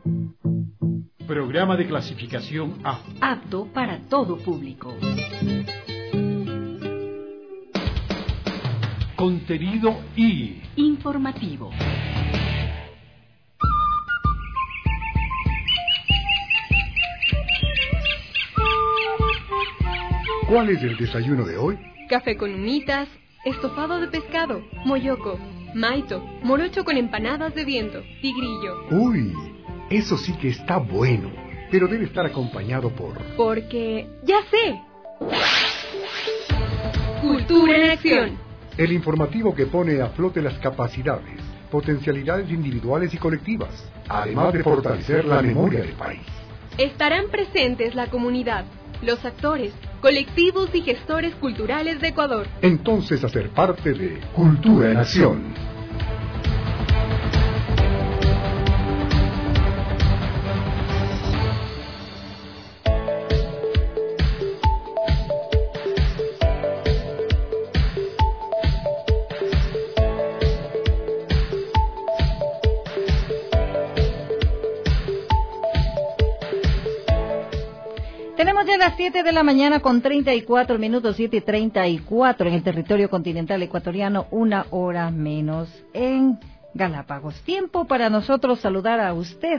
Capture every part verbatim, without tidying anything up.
Programa de clasificación A. Apto para todo público. Contenido I. Informativo. ¿Cuál es el desayuno de hoy? Café con humitas, estofado de pescado, moyoco, maito, morocho con empanadas de viento, tigrillo. Uy, eso sí que está bueno, pero debe estar acompañado por... Porque... ¡ya sé! Cultura en acción. El informativo que pone a flote las capacidades, potencialidades individuales y colectivas, además de fortalecer la memoria del país. Estarán presentes la comunidad, los actores, colectivos y gestores culturales de Ecuador. Entonces, hacer parte de Cultura en Acción. Tenemos ya las siete de la mañana con treinta y cuatro minutos, siete y treinta y cuatro en el territorio continental ecuatoriano, una hora menos en Galápagos. Tiempo para nosotros saludar a usted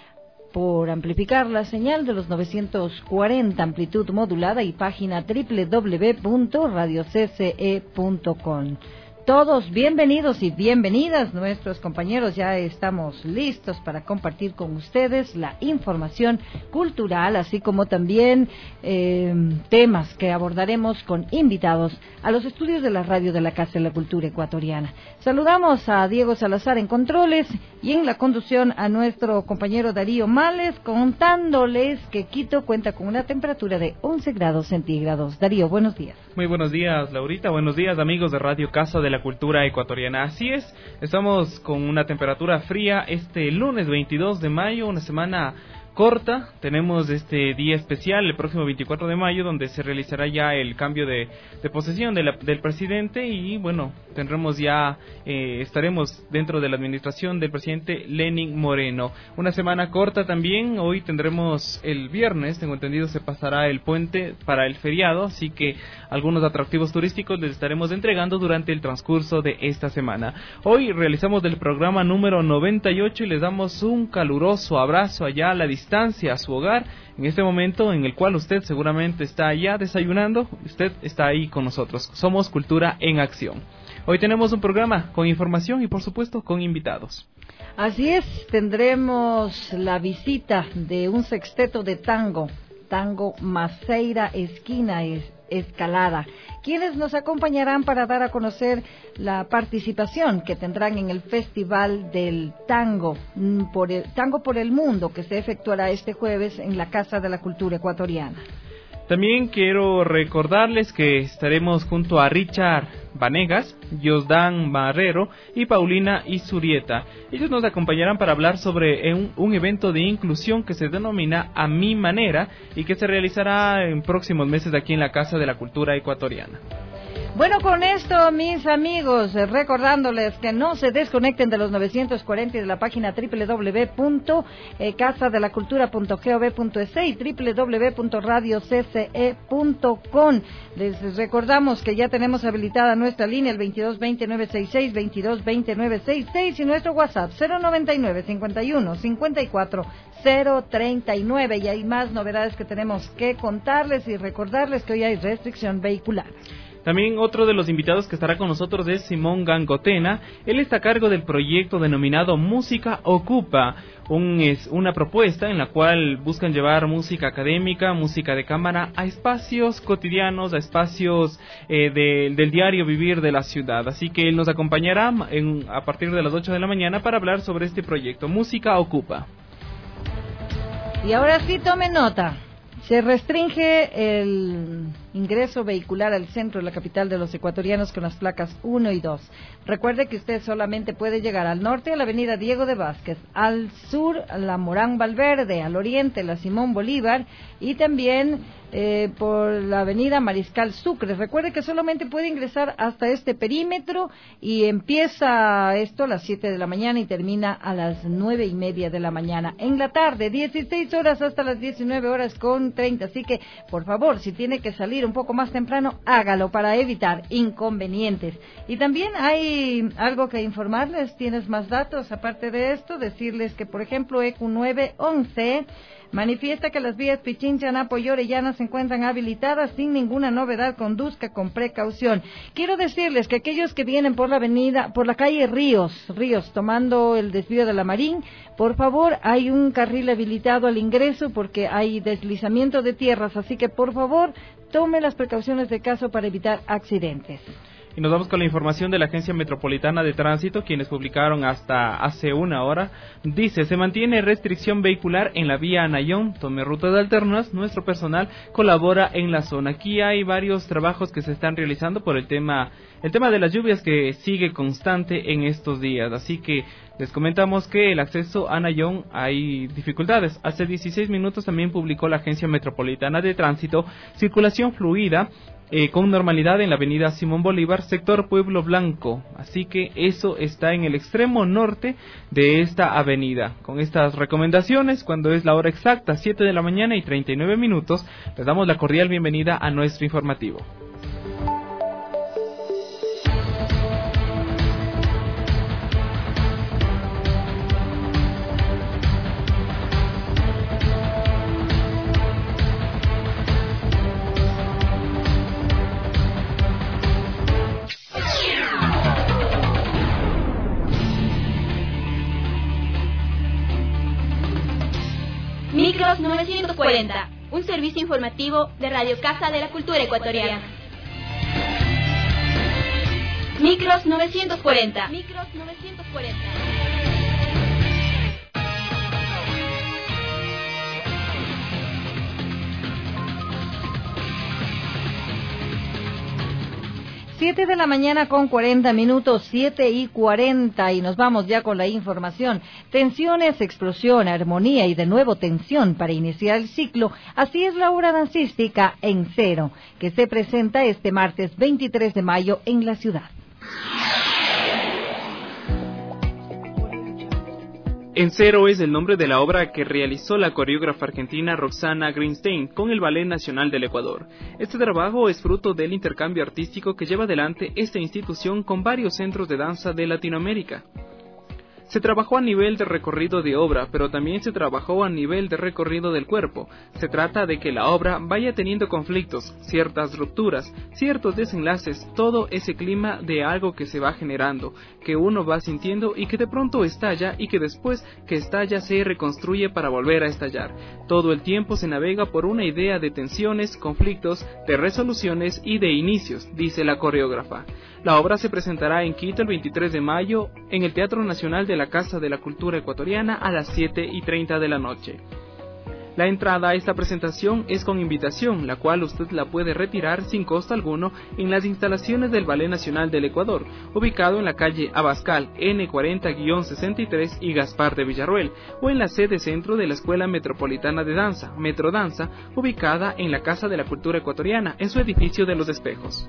por amplificar la señal de los novecientos cuarenta, amplitud modulada y página doble u doble u doble u punto radio c c e punto com. Todos bienvenidos y bienvenidas, nuestros compañeros, ya estamos listos para compartir con ustedes la información cultural, así como también eh, temas que abordaremos con invitados a los estudios de la radio de la Casa de la Cultura Ecuatoriana. Saludamos a Diego Salazar en controles y en la conducción a nuestro compañero Darío Males, contándoles que Quito cuenta con una temperatura de once grados centígrados. Darío, buenos días. Muy buenos días, Laurita. Buenos días, amigos de Radio Casa de la Cultura Ecuatoriana. Así es, estamos con una temperatura fría este lunes veintidós de mayo, una semana corta. Tenemos este día especial el próximo veinticuatro de mayo, donde se realizará ya el cambio de, de posesión de la, del presidente y bueno, tendremos ya, eh, estaremos dentro de la administración del presidente Lenín Moreno. Una semana corta también, hoy tendremos el viernes, tengo entendido, se pasará el puente para el feriado, así que algunos atractivos turísticos les estaremos entregando durante el transcurso de esta semana. Hoy realizamos el programa número noventa y ocho y les damos un caluroso abrazo allá a la distancia a su hogar, en este momento en el cual usted seguramente está ya desayunando, usted está ahí con nosotros. Somos Cultura en Acción. Hoy tenemos un programa con información y por supuesto con invitados. Así es, tendremos la visita de un sexteto de tango, Tango Maceira Esquina Escalada, quienes nos acompañarán para dar a conocer la participación que tendrán en el Festival del Tango por el, Tango por el Mundo, que se efectuará este jueves en la Casa de la Cultura Ecuatoriana. También quiero recordarles que estaremos junto a Richard Vanegas, Yosdan Barrero y Paulina Izurieta. Ellos nos acompañarán para hablar sobre un, un evento de inclusión que se denomina A Mi Manera y que se realizará en próximos meses aquí en la Casa de la Cultura Ecuatoriana. Bueno, con esto, mis amigos, recordándoles que no se desconecten de los novecientos cuarenta y de la página doble u doble u doble u punto casa de la cultura punto gov punto es y doble u doble u doble u punto radio c c e punto com. Les recordamos que ya tenemos habilitada nuestra línea el veintidós veinte nueve sesenta y seis, veintidós veinte nueve sesenta y seis y nuestro WhatsApp cero noventa y nueve cincuenta y uno cincuenta y cuatro cero treinta y nueve. Y hay más novedades que tenemos que contarles y recordarles que hoy hay restricción vehicular. También otro de los invitados que estará con nosotros es Simón Gangotena. Él está a cargo del proyecto denominado Música Ocupa, un, es una propuesta en la cual buscan llevar música académica, música de cámara a espacios cotidianos, a espacios eh, de, del diario vivir de la ciudad. Así que él nos acompañará en, a partir de las ocho de la mañana para hablar sobre este proyecto, Música Ocupa. Y ahora sí, tome nota. Se restringe el ingreso vehicular al centro de la capital de los ecuatorianos con las placas uno y dos. Recuerde que usted solamente puede llegar al norte a la avenida Diego de Vázquez, al sur a la Morán Valverde, al oriente la Simón Bolívar y también eh, por la avenida Mariscal Sucre. Recuerde que solamente puede ingresar hasta este perímetro y empieza esto a las siete de la mañana y termina a las nueve y media de la mañana. En la tarde, dieciséis horas hasta las diecinueve horas con treinta. Así que, por favor, si tiene que salir un poco más temprano, hágalo para evitar inconvenientes. Y también hay algo que informarles, tienes más datos aparte de esto, decirles que, por ejemplo, E Q nueve once manifiesta que las vías Pichincha, Napo y Orellana se encuentran habilitadas sin ninguna novedad, conduzca con precaución. Quiero decirles que aquellos que vienen por la avenida, por la calle Ríos, Ríos, tomando el desvío de la Marín, por favor, hay un carril habilitado al ingreso porque hay deslizamiento de tierras, así que por favor, tome las precauciones de caso para evitar accidentes. Y nos vamos con la información de la Agencia Metropolitana de Tránsito, quienes publicaron hasta hace una hora. Dice, se mantiene restricción vehicular en la vía Anayón, tome rutas alternas, nuestro personal colabora en la zona. Aquí hay varios trabajos que se están realizando por el tema, el tema de las lluvias que sigue constante en estos días, así que les comentamos que el acceso a Anayón hay dificultades. Hace dieciséis minutos también publicó la Agencia Metropolitana de Tránsito, circulación fluida, Eh, con normalidad en la avenida Simón Bolívar, sector Pueblo Blanco, así que eso está en el extremo norte de esta avenida. Con estas recomendaciones, cuando es la hora exacta, siete de la mañana y treinta y nueve minutos, les damos la cordial bienvenida a nuestro informativo. Micros novecientos cuarenta, un servicio informativo de Radio Casa de la Cultura Ecuatoriana. Micros novecientos cuarenta. Micros novecientos cuarenta. Siete de la mañana con cuarenta minutos, siete y cuarenta, y nos vamos ya con la información. Tensiones, explosión, armonía y de nuevo tensión para iniciar el ciclo. Así es la obra dancística En Cero, que se presenta este martes veintitrés de mayo en la ciudad. En Cero es el nombre de la obra que realizó la coreógrafa argentina Roxana Greenstein con el Ballet Nacional del Ecuador. Este trabajo es fruto del intercambio artístico que lleva adelante esta institución con varios centros de danza de Latinoamérica. Se trabajó a nivel de recorrido de obra, pero también se trabajó a nivel de recorrido del cuerpo. Se trata de que la obra vaya teniendo conflictos, ciertas rupturas, ciertos desenlaces, todo ese clima de algo que se va generando, que uno va sintiendo y que de pronto estalla y que después que estalla se reconstruye para volver a estallar. Todo el tiempo se navega por una idea de tensiones, conflictos, de resoluciones y de inicios, dice la coreógrafa. La obra se presentará en Quito el veintitrés de mayo en el Teatro Nacional de la Casa de la Cultura Ecuatoriana a las siete y treinta de la noche. La entrada a esta presentación es con invitación, la cual usted la puede retirar sin costo alguno en las instalaciones del Ballet Nacional del Ecuador, ubicado en la calle Abascal N cuarenta sesenta y tres y Gaspar de Villarroel, o en la sede centro de la Escuela Metropolitana de Danza, Metrodanza, ubicada en la Casa de la Cultura Ecuatoriana, en su edificio de Los Espejos.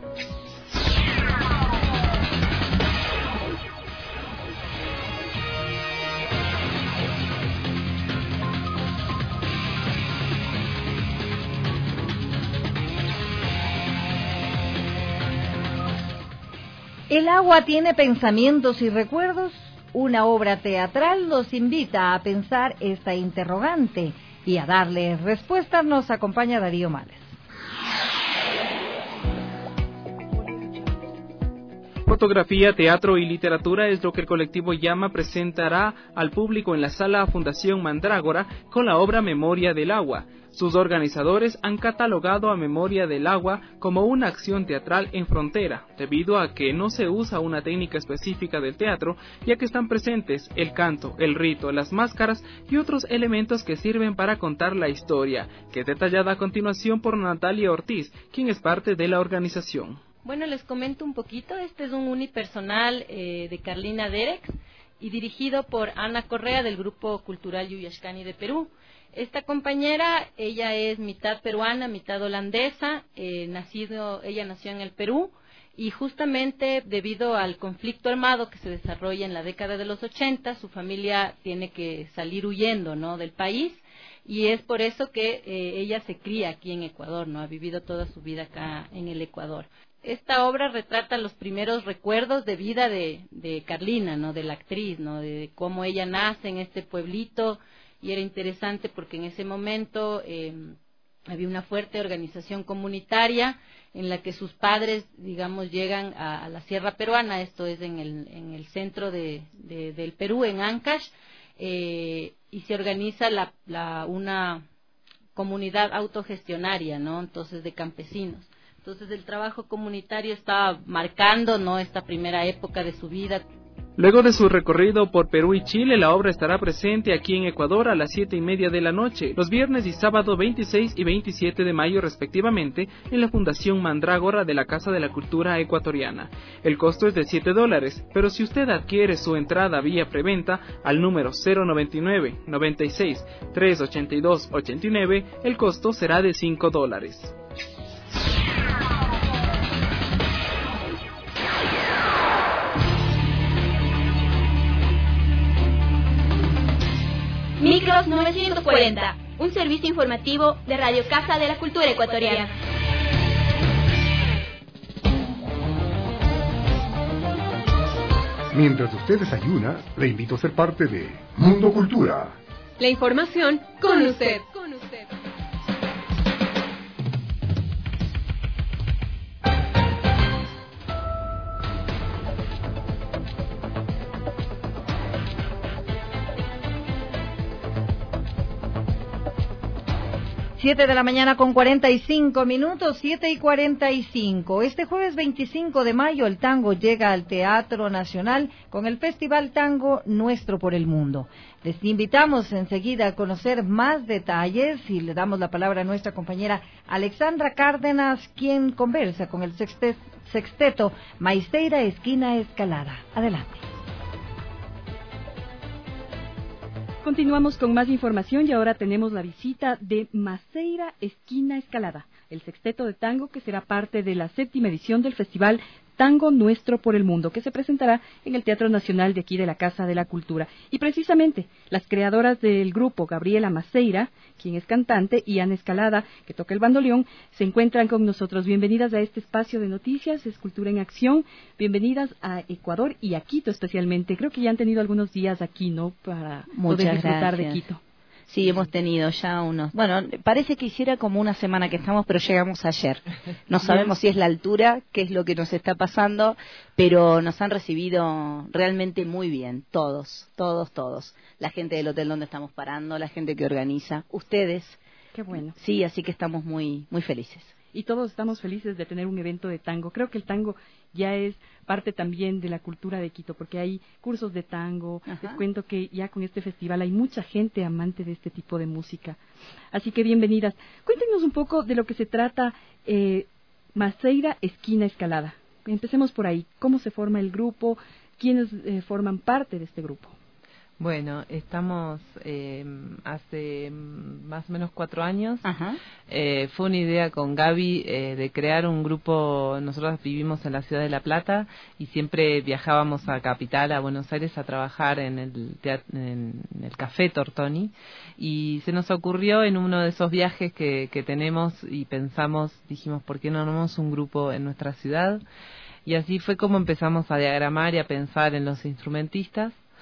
El agua tiene pensamientos y recuerdos. Una obra teatral nos invita a pensar esta interrogante y a darle respuesta. Nos acompaña Darío Males. Fotografía, teatro y literatura es lo que el colectivo Llama presentará al público en la sala Fundación Mandrágora con la obra Memoria del Agua. Sus organizadores han catalogado a Memoria del Agua como una acción teatral en frontera, debido a que no se usa una técnica específica del teatro, ya que están presentes el canto, el rito, las máscaras y otros elementos que sirven para contar la historia, que es detallada a continuación por Natalia Ortiz, quien es parte de la organización. Bueno, les comento un poquito. Este es un unipersonal eh, de Carlina Derex y dirigido por Ana Correa del Grupo Cultural Yuyashkani de Perú. Esta compañera, ella es mitad peruana, mitad holandesa, eh, nacido, ella nació en el Perú y justamente debido al conflicto armado que se desarrolla en la década de los ochenta, su familia tiene que salir huyendo, ¿no?, del país, y es por eso que eh, ella se cría aquí en Ecuador, ¿no?, ha vivido toda su vida acá en el Ecuador. Esta obra retrata los primeros recuerdos de vida de, de Carlina, ¿no?, de la actriz, ¿no?, de cómo ella nace en este pueblito. Y era interesante porque en ese momento eh, había una fuerte organización comunitaria en la que sus padres, digamos, llegan a, a la Sierra Peruana, esto es en el, en el centro de, de, del Perú, en Ancash, eh, y se organiza la, la, una comunidad autogestionaria, ¿no?, entonces de campesinos. Entonces el trabajo comunitario estaba marcando, ¿no?, esta primera época de su vida. Luego de su recorrido por Perú y Chile, la obra estará presente aquí en Ecuador a las siete y media de la noche, los viernes y sábado veintiséis y veintisiete de mayo respectivamente, en la Fundación Mandrágora de la Casa de la Cultura Ecuatoriana. El costo es de siete dólares, pero si usted adquiere su entrada vía preventa al número cero noventa y nueve, noventa y seis, trescientos ochenta y dos, ochenta y nueve, el costo será de cinco dólares. Micros novecientos cuarenta, un servicio informativo de Radio Casa de la Cultura Ecuatoriana. Mientras usted desayuna, le invito a ser parte de Mundo Cultura. La información con usted. Con usted. Siete de la mañana con cuarenta y cinco minutos, siete y cuarenta y cinco. Este jueves veinticinco de mayo el tango llega al Teatro Nacional con el Festival Tango Nuestro por el Mundo. Les invitamos enseguida a conocer más detalles y le damos la palabra a nuestra compañera Alexandra Cárdenas, quien conversa con el sexteto Maisteira Esquina Escalada. Adelante. Continuamos con más información y ahora tenemos la visita de Maisteira Esquina Escalada, el sexteto de tango que será parte de la séptima edición del Festival Tango Nuestro por el Mundo, que se presentará en el Teatro Nacional de aquí de la Casa de la Cultura. Y precisamente las creadoras del grupo, Gabriela Maisteira, quien es cantante, y Ana Escalada, que toca el bandoneón, se encuentran con nosotros. Bienvenidas a este espacio de noticias, es Cultura en Acción. Bienvenidas a Ecuador y a Quito especialmente. Creo que ya han tenido algunos días aquí, ¿no?, para Muchas poder disfrutar gracias. de Quito. Sí, hemos tenido ya unos... Bueno, parece que hiciera como una semana que estamos, pero llegamos ayer. No sabemos si es la altura, qué es lo que nos está pasando, pero nos han recibido realmente muy bien, todos, todos, todos. La gente del hotel donde estamos parando, la gente que organiza, ustedes. Qué bueno. Sí, así que estamos muy, muy felices. Y todos estamos felices de tener un evento de tango. Creo que el tango ya es parte también de la cultura de Quito, porque hay cursos de tango. Ajá. Les cuento que ya con este festival hay mucha gente amante de este tipo de música. Así que bienvenidas. Cuéntenos un poco de lo que se trata eh, Maisteira Esquina Escalada. Empecemos por ahí. ¿Cómo se forma el grupo? ¿Quiénes eh, forman parte de este grupo? Bueno, estamos eh, hace más o menos cuatro años. Ajá. Eh, fue una idea con Gaby eh, de crear un grupo. Nosotros vivimos en la ciudad de La Plata y siempre viajábamos a Capital, a Buenos Aires, a trabajar en el, teatro, en el Café Tortoni. Y se nos ocurrió en uno de esos viajes que, que tenemos y pensamos, dijimos, ¿por qué no armamos un grupo en nuestra ciudad? Y así fue como empezamos a diagramar y a pensar en los instrumentistas.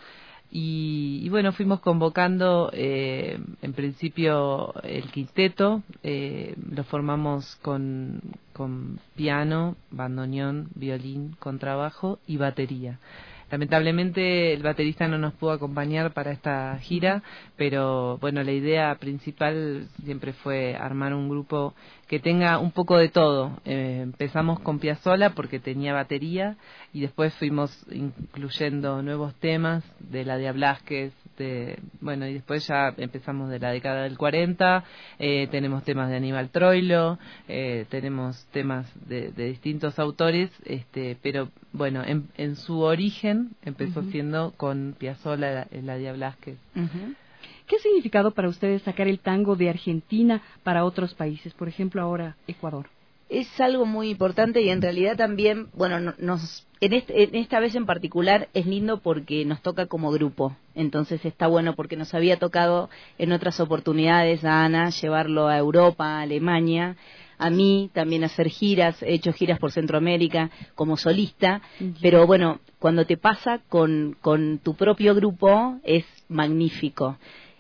Y, y bueno, fuimos convocando eh, en principio el quinteto, eh, lo formamos con, con piano, bandoneón, violín, contrabajo y batería. Lamentablemente el baterista no nos pudo acompañar para esta gira, pero bueno, la idea principal siempre fue armar un grupo que tenga un poco de todo. Eh, empezamos con Piazzolla porque tenía batería y después fuimos incluyendo nuevos temas de la de Blázquez, de, bueno, y después ya empezamos de la década del cuarenta, eh, tenemos temas de Aníbal Troilo, eh, tenemos temas de, de distintos autores, este, pero bueno, en, en su origen empezó uh-huh. siendo con Piazzolla, la, la de Blázquez. Uh-huh. ¿Qué ha significado para ustedes sacar el tango de Argentina para otros países, por ejemplo ahora Ecuador? Es algo muy importante y en realidad también, bueno, nos en, este, en esta vez en particular es lindo porque nos toca como grupo, entonces está bueno porque nos había tocado en otras oportunidades a Ana llevarlo a Europa, a Alemania, a mí también hacer giras, he hecho giras por Centroamérica como solista, uh-huh. pero bueno, cuando te pasa con, con tu propio grupo es magnífico.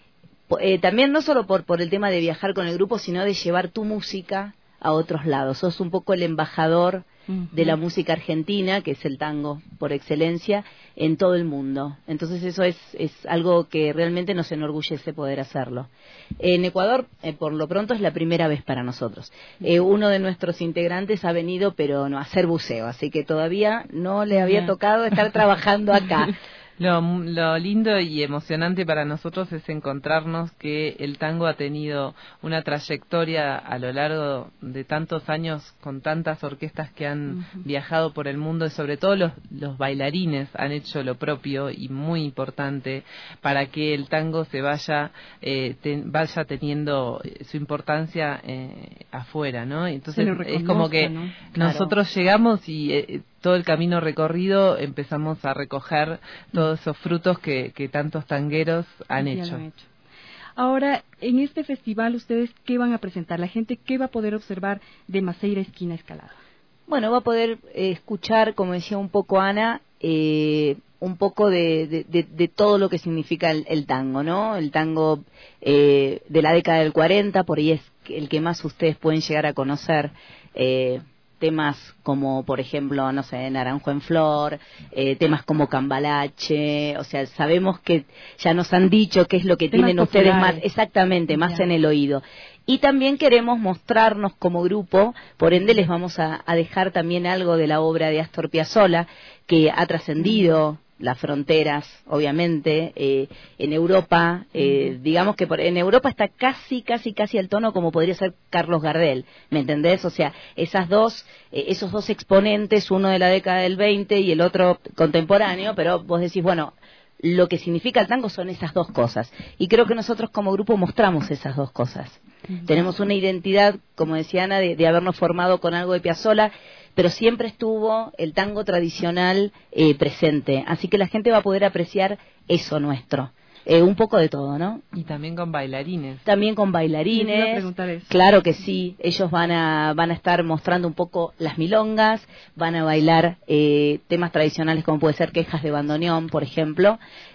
Eh, también no solo por, por el tema de viajar con el grupo, sino de llevar tu música a otros lados. Sos un poco el embajador uh-huh. de la música argentina, que es el tango por excelencia, en todo el mundo. Entonces eso es, es algo que realmente nos enorgullece poder hacerlo. En Ecuador, eh, por lo pronto, es la primera vez para nosotros. Eh, uno de nuestros integrantes ha venido, pero no a hacer buceo, así que todavía no le había tocado estar trabajando acá. Lo, lo lindo y emocionante para nosotros es encontrarnos que el tango ha tenido una trayectoria a lo largo de tantos años con tantas orquestas que han uh-huh. viajado por el mundo y sobre todo los, los bailarines han hecho lo propio y muy importante para que el tango se vaya eh, ten, vaya teniendo su importancia eh, afuera, ¿no? Entonces es como que ¿no? nosotros claro. llegamos y eh, todo el camino recorrido empezamos a recoger todos esos frutos que, que tantos tangueros han hecho. han hecho. Ahora, en este festival, ¿ustedes qué van a presentar? ¿La gente qué va a poder observar de Maceira Esquina Escalada? Bueno, va a poder eh, escuchar, como decía un poco Ana, eh, un poco de, de, de, de todo lo que significa el, el tango, ¿no? El tango eh, de la década del cuarenta, por ahí es el que más ustedes pueden llegar a conocer, eh, temas como, por ejemplo, no sé, Naranjo en Flor, eh, temas como Cambalache, o sea, sabemos que ya nos han dicho qué es lo que temas tienen populares. Ustedes más, exactamente, más ya. en el oído. Y también queremos mostrarnos como grupo, por ende les vamos a, a dejar también algo de la obra de Astor Piazzolla, que ha trascendido las fronteras, obviamente, eh, en Europa, eh, uh-huh. digamos que por, en Europa está casi, casi, casi al tono como podría ser Carlos Gardel, ¿me entendés? O sea, esas dos, eh, esos dos exponentes, uno de la década del veinte y el otro contemporáneo, pero vos decís, bueno, lo que significa el tango son esas dos cosas. Y creo que nosotros como grupo mostramos esas dos cosas. Uh-huh. Tenemos una identidad, como decía Ana, de, de habernos formado con algo de Piazzolla, pero siempre estuvo el tango tradicional eh, presente. Así que la gente va a poder apreciar eso nuestro. Eh, un poco de todo, ¿no? Y también con bailarines. También con bailarines. Claro que sí. Ellos van a van a estar mostrando un poco las milongas, van a bailar eh, temas tradicionales como puede ser quejas de bandoneón, por ejemplo.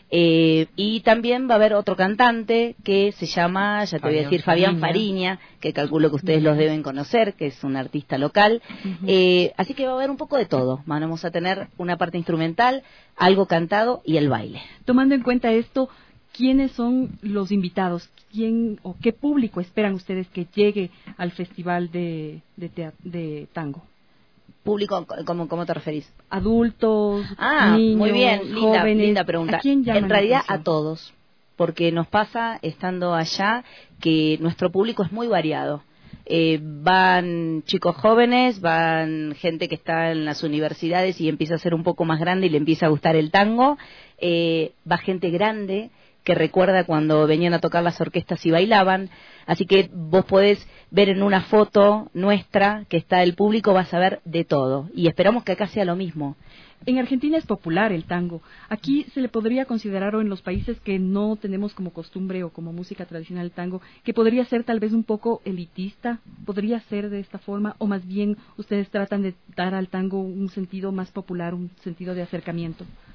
Eh, y también va a haber otro cantante que se llama, ya te Fabián voy a decir, Fabián Fariña, que calculo que ustedes uh-huh. los deben conocer, que es un artista local. Uh-huh. Eh, así que va a haber un poco de todo. Vamos a tener una parte instrumental, algo cantado y el baile. Tomando en cuenta esto, ¿quiénes son los invitados? ¿Quién o qué público esperan ustedes que llegue al festival de, de, teat- de tango? ¿Público, cómo, cómo te referís? Adultos, ah, niños, muy bien, linda, jóvenes. linda pregunta. ¿A quién llaman en realidad la a todos, porque nos pasa estando allá que nuestro público es muy variado. Eh, van chicos jóvenes, van gente que está en las universidades y empieza a ser un poco más grande y le empieza a gustar el tango. Eh, va gente grande que recuerda cuando venían a tocar las orquestas y bailaban. Así que vos podés ver en una foto nuestra que está el público, vas a ver de todo. Y esperamos que acá sea lo mismo. En Argentina es popular el tango. Aquí se le podría considerar, o en los países que no tenemos como costumbre o como música tradicional el tango, que podría ser tal vez un poco elitista, podría ser de esta forma, o más bien ustedes tratan de dar al tango un sentido más popular, un sentido de acercamiento.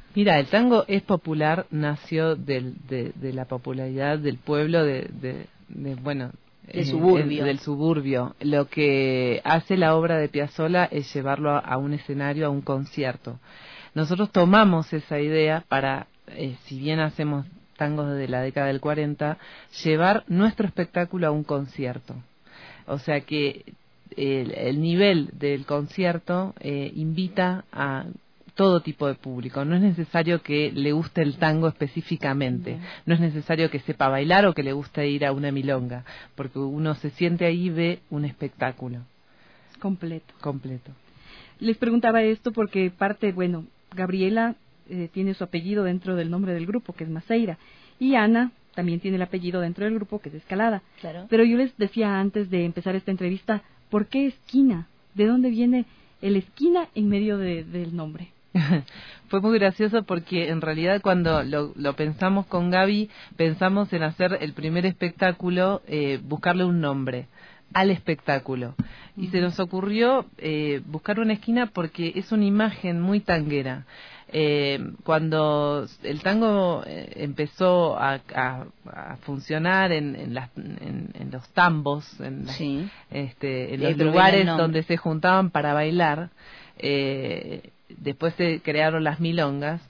Mira, el tango es popular, nació del, de, de la popularidad del pueblo, de, de, de bueno, del suburbio. El, del suburbio. Lo que hace la obra de Piazzolla es llevarlo a, a un escenario, a un concierto. Nosotros tomamos esa idea para, eh, si bien hacemos tangos de la década del cuarenta, llevar nuestro espectáculo a un concierto. O sea que el, el nivel del concierto eh, invita a todo tipo de público. No es necesario que le guste el tango específicamente. No es necesario que sepa bailar o que le guste ir a una milonga, porque uno se siente ahí y ve un espectáculo. Completo. Completo. Les preguntaba esto porque parte, bueno, Gabriela eh, tiene su apellido dentro del nombre del grupo, que es Maceira, y Ana también tiene el apellido dentro del grupo, que es Escalada. Claro. Pero yo les decía antes de empezar esta entrevista, ¿por qué esquina? ¿De dónde viene el esquina en medio de, del nombre? Fue muy gracioso porque en realidad cuando lo, lo pensamos con Gaby, pensamos en hacer el primer espectáculo, eh, buscarle un nombre al espectáculo. Y se nos ocurrió eh, buscar una esquina porque es una imagen muy tanguera. Eh, cuando el tango eh, empezó a, a, a funcionar en, en, las, en, en los tambos, en, las, sí. este, en los lugares donde se juntaban para bailar, eh, después se crearon las milongas,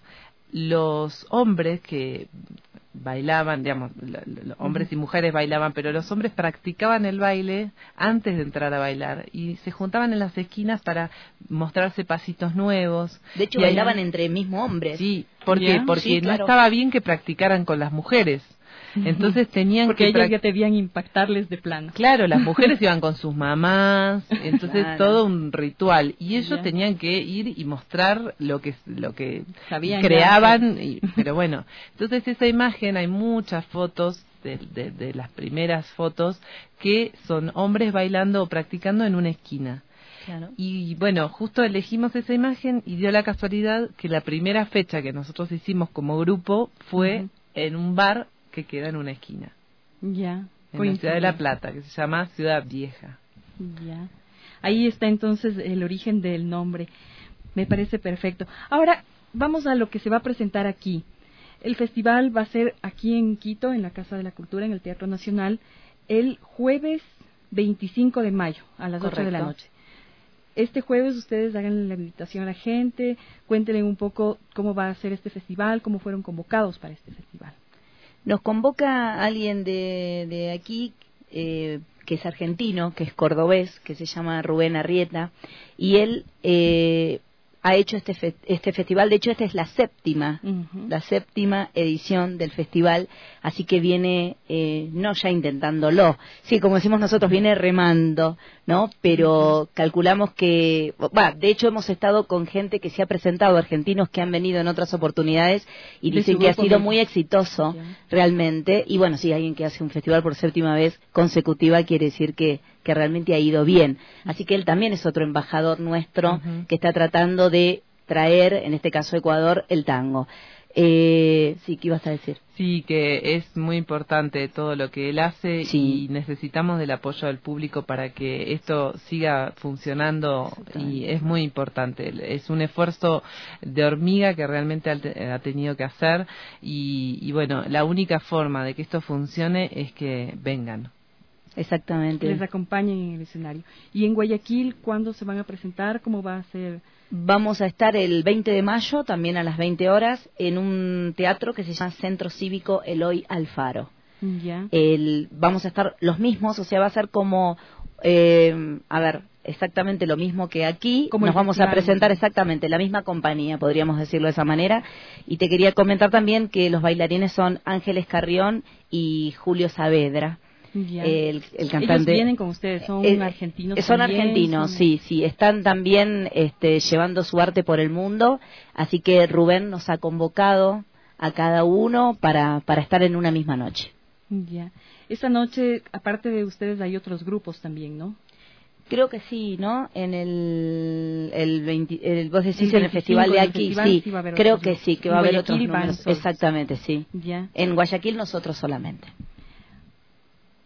los hombres que bailaban, digamos, los hombres uh-huh. y mujeres bailaban, pero los hombres practicaban el baile antes de entrar a bailar y se juntaban en las esquinas para mostrarse pasitos nuevos. De hecho, y bailaban ahí, entre mismos hombres. Sí, porque, ¿Ya? porque sí, claro. no estaba bien que practicaran con las mujeres. Entonces tenían porque que... Porque ellos ya debían impactarles de plano. Claro, las mujeres iban con sus mamás, entonces claro. todo un ritual. Y ellos ya. tenían que ir y mostrar lo que lo que Sabían creaban. Y, pero bueno, entonces esa imagen, hay muchas fotos, de, de, de las primeras fotos, que son hombres bailando o practicando en una esquina. Claro. Y bueno, justo elegimos esa imagen y dio la casualidad que la primera fecha que nosotros hicimos como grupo fue uh-huh. en un bar que queda en una esquina. Ya. En la ciudad de La Plata, que se llama Ciudad Vieja. Ya. Ahí está entonces el origen del nombre. Me parece perfecto. Ahora, vamos a lo que se va a presentar aquí. El festival va a ser aquí en Quito, en la Casa de la Cultura, en el Teatro Nacional, el jueves veinticinco de mayo, a las Correcto. ocho de la noche. Este jueves ustedes hagan la invitación a la gente, cuéntenle un poco cómo va a ser este festival, cómo fueron convocados para este festival. Nos convoca alguien de, de aquí, eh, que es argentino, que es cordobés, que se llama Rubén Arrieta, y él eh, ha hecho este fe- este festival. De hecho, esta es la séptima, uh-huh. la séptima edición del festival, así que viene, eh, no ya intentándolo, sí, como decimos nosotros, viene remando, ¿no? Pero calculamos que, bah, de hecho hemos estado con gente que se ha presentado, argentinos que han venido en otras oportunidades y dicen que ha sido muy exitoso yeah. realmente. Y bueno, sí, alguien que hace un festival por séptima vez consecutiva quiere decir que, que realmente ha ido bien. Así que él también es otro embajador nuestro uh-huh. que está tratando de traer, en este caso Ecuador, el tango. Eh, sí, ¿qué ibas a decir? Sí, que es muy importante todo lo que él hace sí. y necesitamos del apoyo del público para que esto siga funcionando y es muy importante. Es un esfuerzo de hormiga que realmente ha tenido que hacer y, y bueno, la única forma de que esto funcione es que vengan. Exactamente. Les acompañen en el escenario. ¿Y en Guayaquil cuándo se van a presentar? ¿Cómo va a ser? Vamos a estar el veinte de mayo, también a las veinte horas, en un teatro que se llama Centro Cívico Eloy Alfaro. Ya. El, vamos a estar los mismos, o sea, va a ser como, eh, a ver, exactamente lo mismo que aquí. Como nos vamos a presentar exactamente la misma compañía, podríamos decirlo de esa manera. Y te quería comentar también que los bailarines son Ángeles Carrión y Julio Saavedra. Ya. El, el cantante. Ellos vienen con ustedes, son eh, argentinos. Son también, argentinos, son... sí, sí. Están también este, llevando su arte por el mundo. Así que Rubén nos ha convocado a cada uno para, para estar en una misma noche. Ya. Esta noche, aparte de ustedes, hay otros grupos también, ¿no? Creo que sí, ¿no? En el, el, veinte, el vos decís el en el festival de aquí, festival, sí, sí creo que sí, que va a haber otros números. Exactamente, sí. Ya. En Guayaquil nosotros solamente. ¿Cómo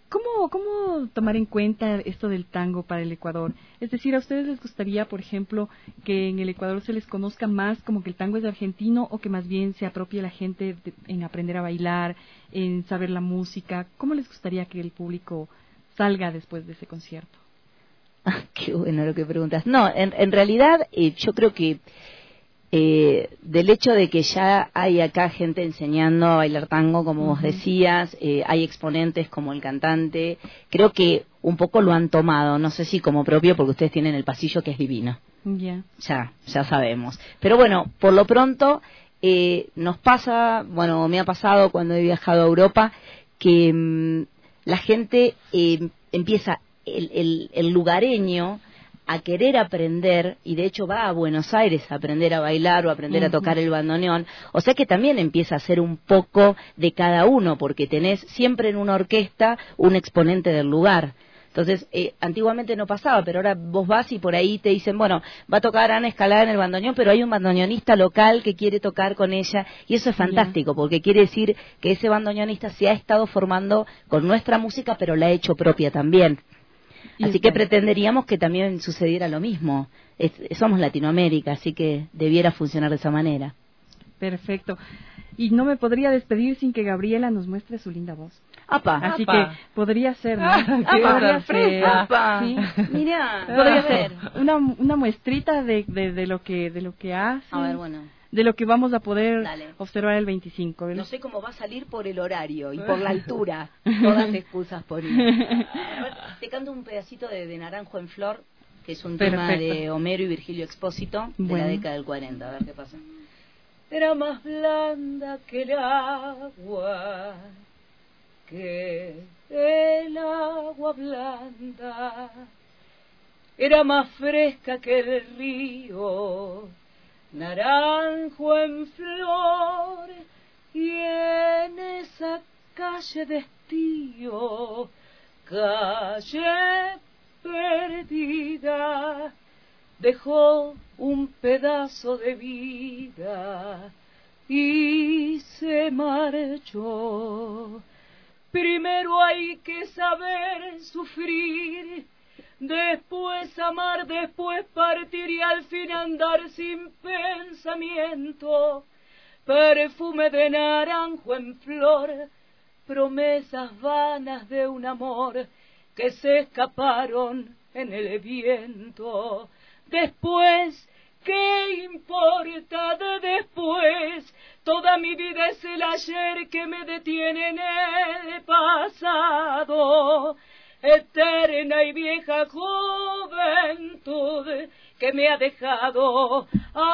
¿Cómo, ¿Cómo tomar en cuenta esto del tango para el Ecuador? Es decir, ¿a ustedes les gustaría, por ejemplo, que en el Ecuador se les conozca más como que el tango es argentino o que más bien se apropie la gente de, en aprender a bailar, en saber la música? ¿Cómo les gustaría que el público salga después de ese concierto? Ah, qué bueno lo que preguntas. No, en, en realidad eh, yo creo que Eh, del hecho de que ya hay acá gente enseñando a bailar tango, como uh-huh. vos decías, eh, hay exponentes como el cantante, creo que un poco lo han tomado, no sé si como propio, porque ustedes tienen el pasillo que es divino. Yeah. Ya, ya sabemos. Pero bueno, por lo pronto eh, nos pasa, bueno, me ha pasado cuando he viajado a Europa, que mmm, la gente eh, empieza, el, el, el lugareño, a querer aprender, y de hecho va a Buenos Aires a aprender a bailar o a aprender uh-huh. a tocar el bandoneón, o sea que también empieza a ser un poco de cada uno, porque tenés siempre en una orquesta un exponente del lugar. Entonces, eh, antiguamente no pasaba, pero ahora vos vas y por ahí te dicen, bueno, va a tocar Ana Escalada en el bandoneón, pero hay un bandoneonista local que quiere tocar con ella, y eso es fantástico, yeah. porque quiere decir que ese bandoneonista se ha estado formando con nuestra música, pero la ha hecho propia también. Así que pretenderíamos que también sucediera lo mismo. Es, somos Latinoamérica, así que debiera funcionar de esa manera. Perfecto. Y no me podría despedir sin que Gabriela nos muestre su linda voz. ¡Apa! Así apa. que podría ser, ¿no? Ah, ¿Qué podría ser? ¡Apa! ¿Sí? Mira, podría ser una, una muestrita de, de, de lo que de lo que hace. A ver, bueno. De lo que vamos a poder Dale. observar el veinticinco. ¿verdad? No sé cómo va a salir por el horario y por la altura. Todas excusas por ir. Te canto un pedacito de, de Naranjo en Flor, que es un Perfecto. tema de Homero y Virgilio Expósito, de bueno. la década del cuarenta. A ver qué pasa. Era más blanda que el agua, que el agua blanda. Era más fresca que el río, naranjo en flor, y en esa calle de estío, calle perdida, dejó un pedazo de vida y se marchó. Primero hay que saber sufrir, después amar, después partir y al fin andar sin pensamiento. Perfume de naranjo en flor, promesas vanas de un amor que se escaparon en el viento. Después, ¿qué importa de después? Toda mi vida es el ayer que me detiene en el pasado. Eterna y vieja juventud que me ha dejado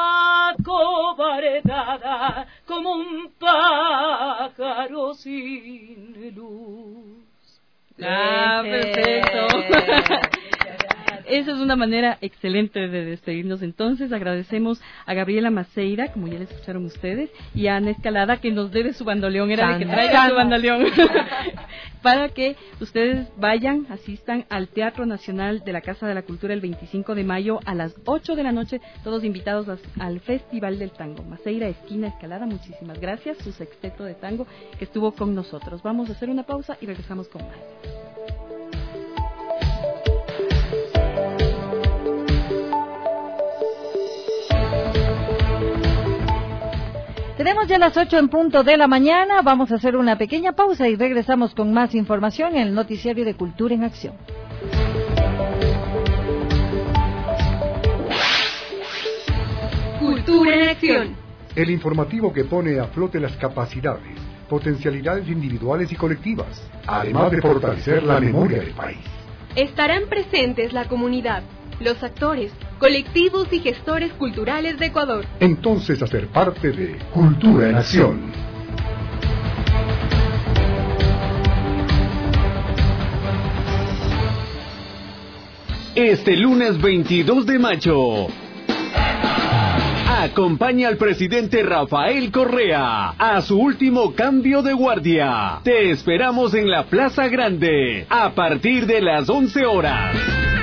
acobardada como un pájaro sin luz. Ah, perfecto. Esa es una manera excelente de despedirnos. Entonces, agradecemos a Gabriela Maceira, como ya les escucharon ustedes, y a Ana Escalada, que nos debe su bandoleón, era de que traiga su bandoleón, para que ustedes vayan, asistan al Teatro Nacional de la Casa de la Cultura el veinticinco de mayo a las ocho de la noche, todos invitados a, al Festival del Tango. Maceira, Esquina, Escalada, muchísimas gracias, su sexteto de tango que estuvo con nosotros. Vamos a hacer una pausa y regresamos con más. Tenemos ya las ocho en punto de la mañana, vamos a hacer una pequeña pausa y regresamos con más información en el noticiario de Cultura en Acción. Cultura en Acción. El informativo que pone a flote las capacidades, potencialidades individuales y colectivas, además de fortalecer la memoria del país. Estarán presentes la comunidad, los actores, colectivos y gestores culturales de Ecuador. Entonces, hacer parte de Cultura en Acción. Este lunes veintidós de mayo, acompaña al presidente Rafael Correa a su último cambio de guardia. Te esperamos en la Plaza Grande a partir de las once horas.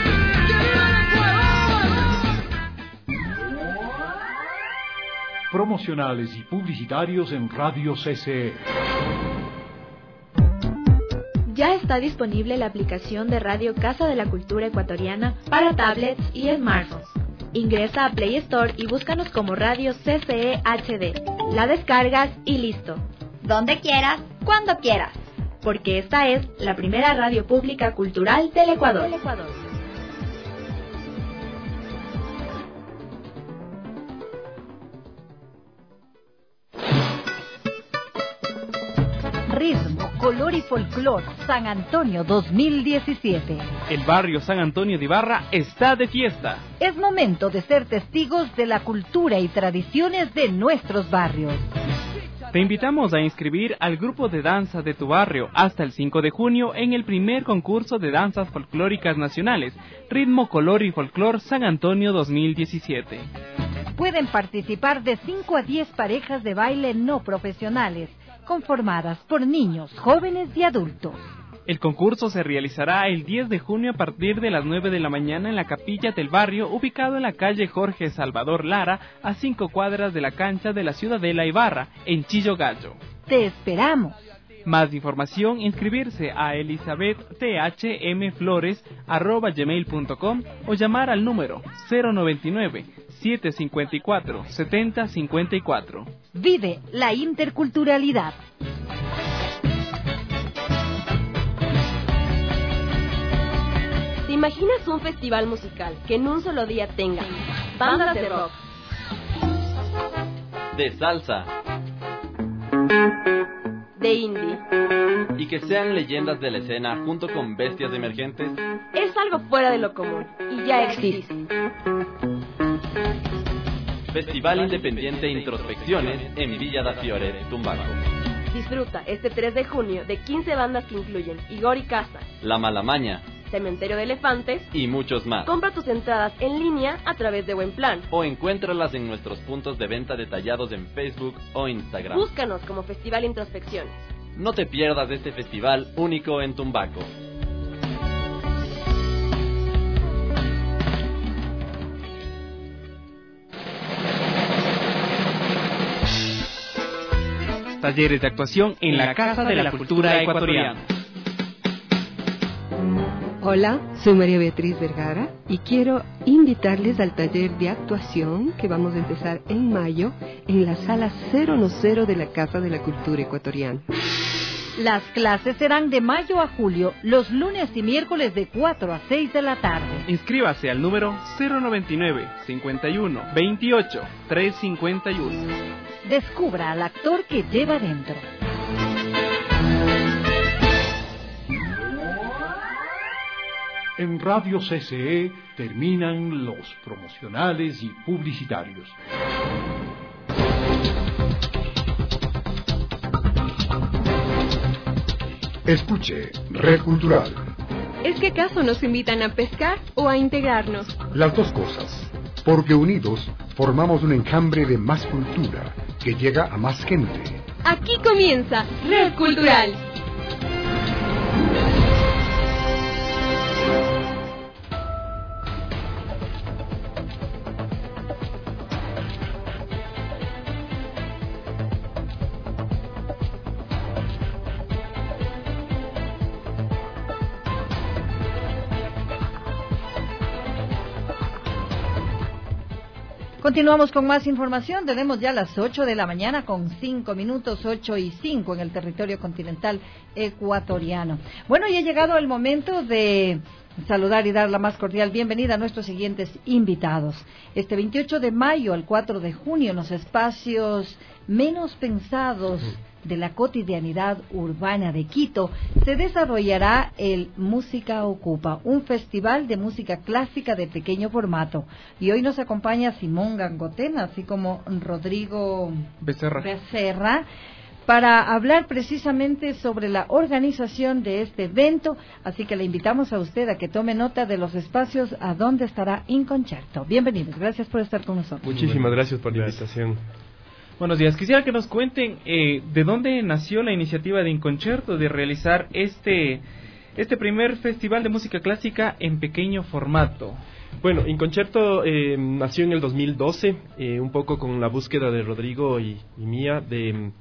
Promocionales y publicitarios en Radio C C E. Ya está disponible la aplicación de Radio Casa de la Cultura Ecuatoriana para tablets y smartphones. Ingresa a Play Store y búscanos como Radio C C E H D. La descargas y listo. Donde quieras, cuando quieras. Porque esta es la primera radio pública cultural del Ecuador. Ritmo, color y folclor, San Antonio dos mil diecisiete. El barrio San Antonio de Ibarra está de fiesta. Es momento de ser testigos de la cultura y tradiciones de nuestros barrios. Te invitamos a inscribir al grupo de danza de tu barrio hasta el cinco de junio en el primer concurso de danzas folclóricas nacionales, Ritmo, Color y Folclor San Antonio dos mil diecisiete. Pueden participar de cinco a diez parejas de baile no profesionales, conformadas por niños, jóvenes y adultos. El concurso se realizará el diez de junio a partir de las nueve de la mañana en la capilla del barrio, ubicado en la calle Jorge Salvador Lara, a cinco cuadras de la cancha de la Ciudadela Ibarra, en Chillo Gallo. ¡Te esperamos! Más información, inscribirse a elizabeth t h m flores arroba gmail punto com o llamar al número cero noventa y nueve, siete cincuenta y cuatro, setenta cincuenta y cuatro. Vive la interculturalidad. ¿Te imaginas un festival musical que en un solo día tenga bandas de rock, de salsa, de indie y que sean leyendas de la escena junto con bestias emergentes? Es algo fuera de lo común y ya existe. Festival Independiente Introspecciones en Villa da Fiore, Tumbaco. Disfruta este tres de junio de quince bandas que incluyen Igor y Casa, La Malamaña, Cementerio de Elefantes y muchos más. Compra tus entradas en línea a través de Buenplan o encuéntralas en nuestros puntos de venta detallados en Facebook o Instagram. Búscanos como Festival Introspecciones. No te pierdas este festival único en Tumbaco. Talleres de actuación en la Casa de la Cultura Ecuatoriana. Hola, soy María Beatriz Vergara y quiero invitarles al taller de actuación que vamos a empezar en mayo en la sala cero cero de la Casa de la Cultura Ecuatoriana. Las clases serán de mayo a julio, los lunes y miércoles de cuatro a seis de la tarde. Inscríbase al número cero noventa y nueve, cincuenta y uno, veintiocho, trescientos cincuenta y uno. Descubra al actor que lleva dentro. En Radio C C E terminan los promocionales y publicitarios. Escuche, Red Cultural. ¿Es que acaso nos invitan a pescar o a integrarnos? Las dos cosas, porque unidos formamos un enjambre de más cultura que llega a más gente. Aquí comienza Red Cultural. Continuamos con más información. Tenemos ya las ocho de la mañana con cinco minutos, ocho y cinco en el territorio continental ecuatoriano. Bueno, y ha llegado el momento de saludar y dar la más cordial bienvenida a nuestros siguientes invitados. Este veintiocho de mayo al cuatro de junio, en los espacios menos pensados de la cotidianidad urbana de Quito, se desarrollará el Música Ocupa, un festival de música clásica de pequeño formato. Y hoy nos acompaña Simón Gangotena, así como Rodrigo Becerra, Becerra para hablar precisamente sobre la organización de este evento. Así que le invitamos a usted a que tome nota de los espacios a donde estará Inconcerto. Bienvenidos, gracias por estar con nosotros. Muchísimas gracias por la invitación. Buenos días. Quisiera que nos cuenten eh, de dónde nació la iniciativa de Inconcerto de realizar este este primer festival de música clásica en pequeño formato. Bueno, Inconcerto eh, nació en el dos mil doce, eh, un poco con la búsqueda de Rodrigo y, y mía de,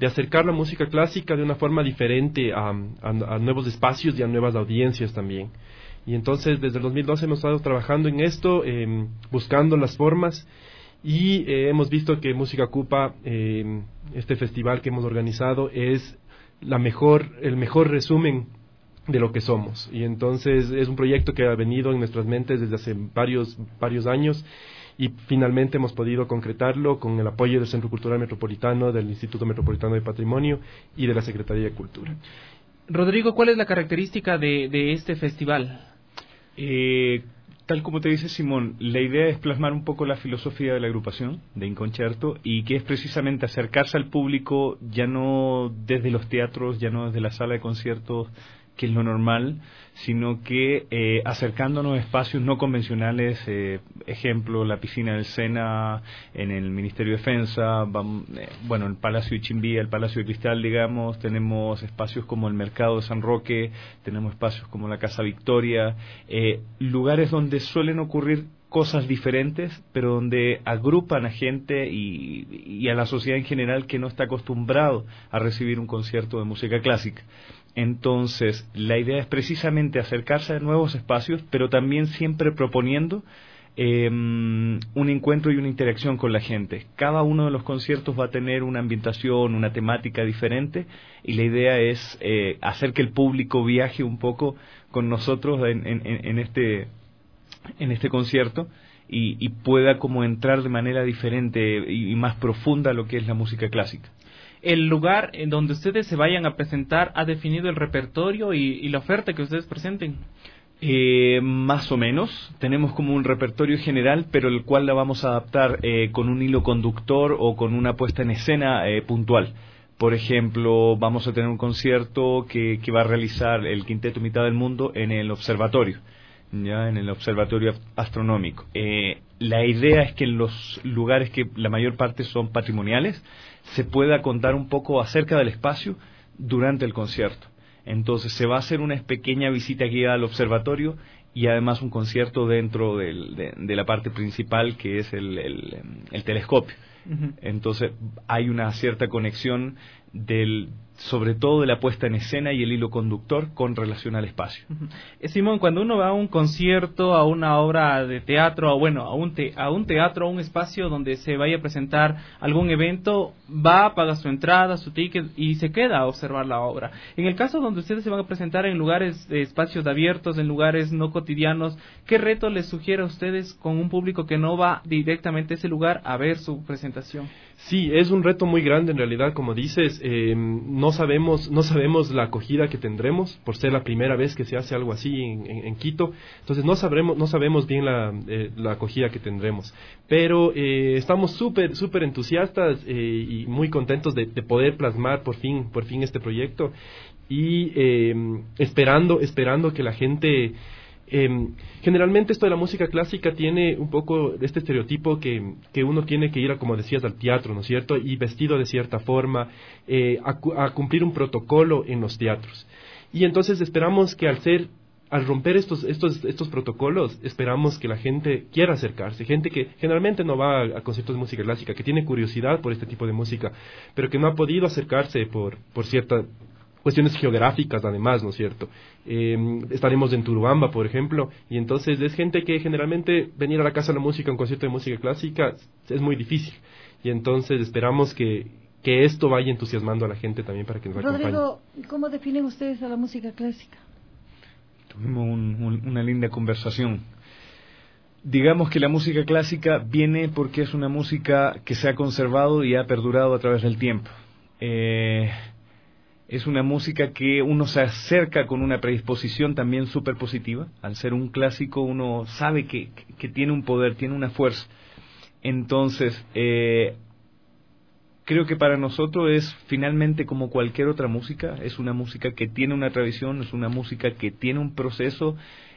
de acercar la música clásica de una forma diferente a, a, a nuevos espacios y a nuevas audiencias también. Y entonces desde el dos mil doce hemos estado trabajando en esto, eh, buscando las formas, y eh, hemos visto que Música Cupa, eh, este festival que hemos organizado, es la mejor, el mejor resumen de lo que somos. Y entonces es un proyecto que ha venido en nuestras mentes desde hace varios, varios años, y finalmente hemos podido concretarlo con el apoyo del Centro Cultural Metropolitano, del Instituto Metropolitano de Patrimonio y de la Secretaría de Cultura. Rodrigo, ¿cuál es la característica de, de este festival? Eh, tal como te dice Simón, la idea es plasmar un poco la filosofía de la agrupación de Inconcerto, y que es precisamente acercarse al público ya no desde los teatros, ya no desde la sala de conciertos, que es lo normal, sino que eh, acercándonos a espacios no convencionales, eh, ejemplo, la piscina del Sena en el Ministerio de Defensa, vamos, eh, bueno, el Palacio de Chimbía, el Palacio de Cristal, digamos, tenemos espacios como el Mercado de San Roque, tenemos espacios como la Casa Victoria, eh, lugares donde suelen ocurrir cosas diferentes, pero donde agrupan a gente y, y a la sociedad en general que no está acostumbrado a recibir un concierto de música clásica. Entonces, la idea es precisamente acercarse a nuevos espacios, pero también siempre proponiendo eh, un encuentro y una interacción con la gente. Cada uno de los conciertos va a tener una ambientación, una temática diferente, y la idea es eh, hacer que el público viaje un poco con nosotros en, en, en este en este concierto y, y pueda como entrar de manera diferente y, y más profunda a lo que es la música clásica. ¿El lugar en donde ustedes se vayan a presentar ha definido el repertorio y, y la oferta que ustedes presenten? Eh, más o menos. Tenemos como un repertorio general, pero el cual la vamos a adaptar eh, con un hilo conductor o con una puesta en escena eh, puntual. Por ejemplo, vamos a tener un concierto que, que va a realizar el Quinteto Mitad del Mundo en el observatorio, ya en el observatorio astronómico. Eh, la idea es que en los lugares que la mayor parte son patrimoniales se pueda contar un poco acerca del espacio durante el concierto. Entonces se va a hacer una pequeña visita guiada al observatorio y además un concierto dentro del, de, de la parte principal, que es el, el, el telescopio. Uh-huh. Entonces hay una cierta conexión del, sobre todo de la puesta en escena y el hilo conductor con relación al espacio. Uh-huh. eh, Simón, cuando uno va a un concierto, a una obra de teatro, o bueno, a un, te, a un teatro, a un espacio donde se vaya a presentar algún evento, va, paga su entrada, su ticket y se queda a observar la obra. En el caso donde ustedes se van a presentar en lugares, eh, espacios abiertos, en lugares no cotidianos, ¿qué reto les sugiere a ustedes con un público que no va directamente a ese lugar a ver su presentación? Sí, es un reto muy grande en realidad, como dices. Eh, no sabemos no sabemos la acogida que tendremos por ser la primera vez que se hace algo así en, en, en Quito. Entonces no sabremos no sabemos bien la, eh, la acogida que tendremos, pero eh, estamos súper súper entusiastas eh, y muy contentos de, de poder plasmar por fin por fin este proyecto y eh, esperando esperando que la gente Eh, generalmente esto de la música clásica tiene un poco este estereotipo que, que uno tiene que ir, a, como decías, al teatro, ¿no es cierto? Y vestido de cierta forma, eh, a, a cumplir un protocolo en los teatros. Y entonces esperamos que al ser, al romper estos, estos, estos protocolos, esperamos que la gente quiera acercarse, gente que generalmente no va a, a conciertos de música clásica, que tiene curiosidad por este tipo de música, pero que no ha podido acercarse por, por cierta cuestiones geográficas además, ¿no es cierto? Eh, estaremos en Turubamba, por ejemplo, y entonces es gente que generalmente venir a la Casa de la Música a un concierto de música clásica es muy difícil, y entonces esperamos que, que esto vaya entusiasmando a la gente también para que nos acompañe. Rodrigo, ¿cómo definen ustedes a la música clásica? Tuvimos un, un, una linda conversación. Digamos que la música clásica viene porque es una música que se ha conservado y ha perdurado a través del tiempo. Eh... Es una música que uno se acerca con una predisposición también súper positiva. Al ser un clásico uno sabe que, que tiene un poder, tiene una fuerza. Entonces, eh, creo que para nosotros es finalmente como cualquier otra música. Es una música que tiene una tradición, es una música que tiene un proceso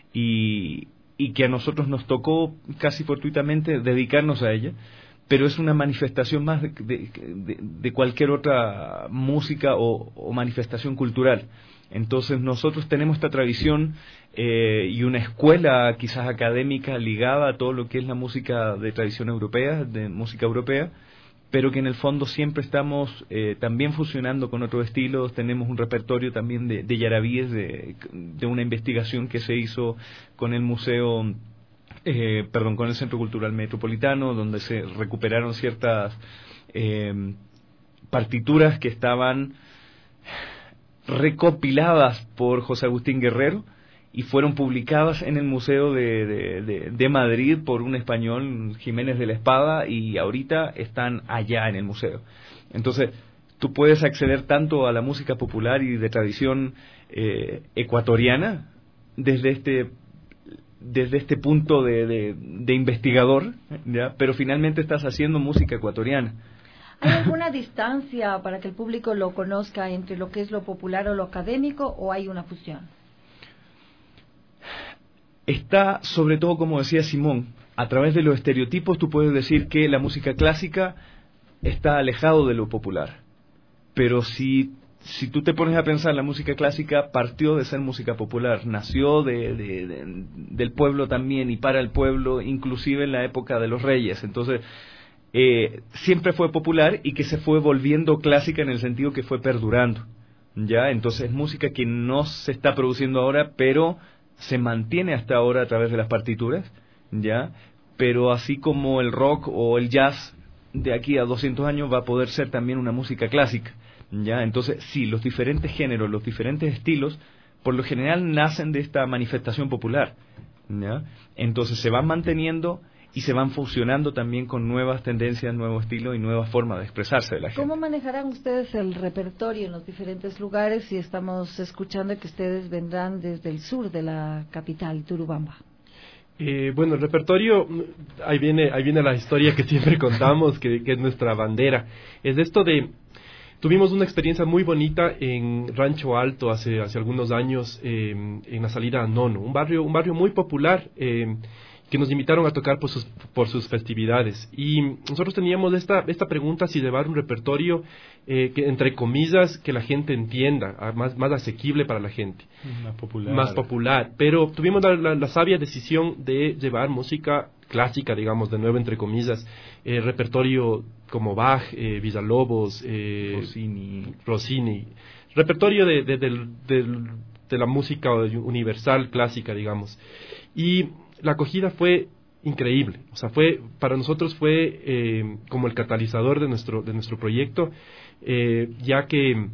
y, y que a nosotros nos tocó casi fortuitamente dedicarnos a ella. Pero es una manifestación más de, de, de, de cualquier otra música o, o manifestación cultural. Entonces nosotros tenemos esta tradición eh, y una escuela quizás académica ligada a todo lo que es la música de tradición europea, de música europea, pero que en el fondo siempre estamos eh, también fusionando con otros estilos. Tenemos un repertorio también de, de yarabíes, de, de una investigación que se hizo con el museo, eh, perdón, con el Centro Cultural Metropolitano, donde se recuperaron ciertas eh, partituras que estaban recopiladas por José Agustín Guerrero y fueron publicadas en el Museo de, de, de, de Madrid por un español, Jiménez de la Espada, y ahorita están allá en el museo. Entonces, tú puedes acceder tanto a la música popular y de tradición eh, ecuatoriana desde este desde este punto de, de, de investigador, ¿ya? Pero finalmente estás haciendo música ecuatoriana. ¿Hay alguna distancia para que el público lo conozca entre lo que es lo popular o lo académico, o hay una fusión? Está, sobre todo, como decía Simón, a través de los estereotipos tú puedes decir que la música clásica está alejado de lo popular. Pero si, si tú te pones a pensar, la música clásica partió de ser música popular, nació de, de, de, del pueblo también y para el pueblo, inclusive en la época de los reyes. Entonces, eh, siempre fue popular y que se fue volviendo clásica en el sentido que fue perdurando, ¿ya? Entonces, música que no se está produciendo ahora, pero se mantiene hasta ahora a través de las partituras, ¿ya? Pero así como el rock o el jazz de aquí a doscientos años va a poder ser también una música clásica, ¿ya? Entonces, sí, los diferentes géneros, los diferentes estilos, por lo general nacen de esta manifestación popular, ¿ya? Entonces se van manteniendo y se van fusionando también con nuevas tendencias, nuevos estilos y nuevas formas de expresarse de la gente. ¿Cómo manejarán ustedes el repertorio en los diferentes lugares si estamos escuchando que ustedes vendrán desde el sur de la capital, Turubamba? Eh, bueno, el repertorio, ahí viene, ahí viene la historia que siempre contamos, que, que es nuestra bandera. Es esto de, tuvimos una experiencia muy bonita en Rancho Alto hace, hace algunos años, eh, en la salida a Nono, un barrio, un barrio muy popular, eh, que nos invitaron a tocar por sus, por sus festividades. Y nosotros teníamos esta, esta pregunta si llevar un repertorio, eh, que, entre comillas, que la gente entienda, más, más asequible para la gente. Más popular. Más popular. Pero tuvimos la, la, la sabia decisión de llevar música clásica, digamos, de nuevo, entre comillas, eh, repertorio como Bach, eh, Villalobos, eh, Rossini. Rossini. Repertorio de, de, de, de, de la música universal, clásica, digamos. Y la acogida fue increíble, o sea, fue para nosotros fue eh, como el catalizador de nuestro de nuestro proyecto, eh, ya que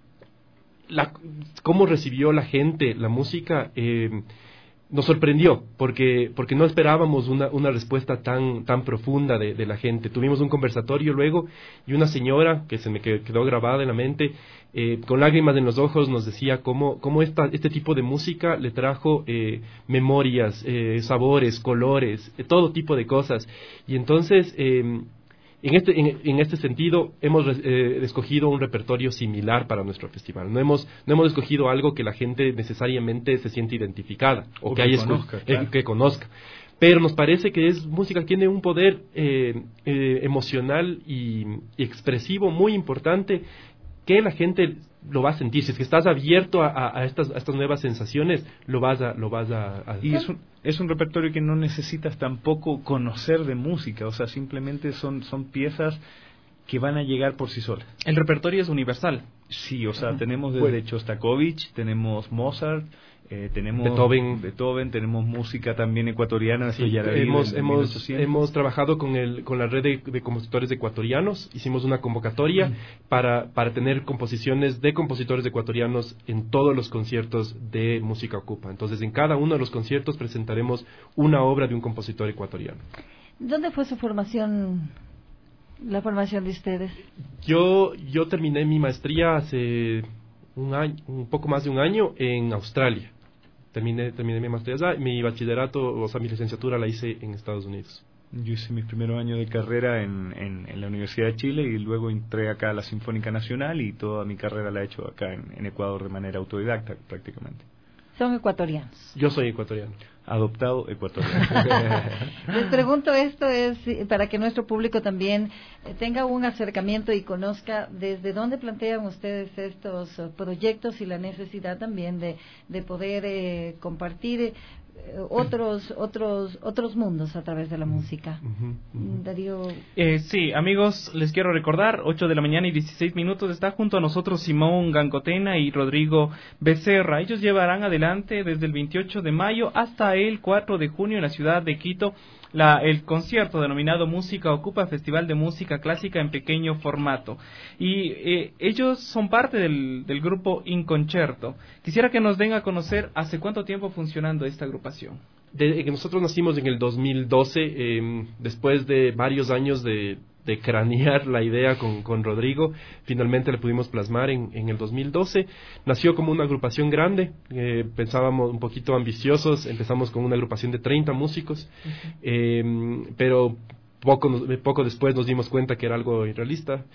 la, cómo recibió la gente la música eh, nos sorprendió, porque porque no esperábamos una una respuesta tan tan profunda de, de la gente. Tuvimos un conversatorio luego y una señora que se me quedó grabada en la mente, eh, con lágrimas en los ojos, nos decía cómo cómo esta este tipo de música le trajo eh, memorias, eh, sabores, colores, eh, todo tipo de cosas. Y entonces eh, En este, en, en este sentido, hemos eh, escogido un repertorio similar para nuestro festival. No hemos, no hemos escogido algo que la gente necesariamente se siente identificada o, o que, que, haya conozca, eh, claro. que conozca. Pero nos parece que es música que tiene un poder eh, eh, emocional y, y expresivo muy importante, que la gente lo va a sentir. Si es que estás abierto a, a, a, estas, a estas nuevas sensaciones, lo vas a... Lo vas a, a... Y es un, es un repertorio que no necesitas tampoco conocer de música, o sea, simplemente son, son piezas que van a llegar por sí solas. El repertorio es universal. Sí, o sea, uh-huh. tenemos desde bueno. Shostakovich, tenemos Mozart, eh, tenemos Beethoven. Beethoven, tenemos música también ecuatoriana. Sí, hemos hemos hemos trabajado con el con la red de, de compositores ecuatorianos. Hicimos una convocatoria uh-huh. para para tener composiciones de compositores ecuatorianos en todos los conciertos de Música Ocupa. Entonces, en cada uno de los conciertos presentaremos una obra de un compositor ecuatoriano. ¿Dónde fue su formación? La formación de ustedes. Yo yo terminé mi maestría hace un año, un poco más de un año en Australia. Terminé terminé mi maestría allá, mi bachillerato, o sea, mi licenciatura la hice en Estados Unidos. Yo hice mis primeros años de carrera en, en, en la Universidad de Chile y luego entré acá a la Sinfónica Nacional y toda mi carrera la he hecho acá en, en Ecuador de manera autodidacta prácticamente. ¿Son ecuatorianos? Yo soy ecuatoriano. Adoptado ecuatoriano. Les pregunto esto es para que nuestro público también tenga un acercamiento y conozca desde dónde plantean ustedes estos proyectos y la necesidad también de, de poder eh, compartir eh, otros otros otros mundos a través de la música. Uh-huh, uh-huh. Darío. Eh, sí, amigos, les quiero recordar, ocho de la mañana y dieciséis minutos, está junto a nosotros Simón Gancotena y Rodrigo Becerra. Ellos llevarán adelante desde el veintiocho de mayo hasta el cuatro de junio en la ciudad de Quito La, el concierto denominado Música Ocupa, Festival de Música Clásica en pequeño formato. Y eh, ellos son parte del, del grupo Inconcerto. Quisiera que nos den a conocer hace cuánto tiempo funcionando esta agrupación. De, que nosotros nacimos en el dos mil doce, eh, después de varios años de, de cranear la idea con, con Rodrigo, finalmente la pudimos plasmar en, en el dos mil doce. Nació como una agrupación grande, eh, pensábamos un poquito ambiciosos, empezamos con una agrupación de treinta músicos, uh-huh. eh, pero poco, poco después nos dimos cuenta que era algo irrealista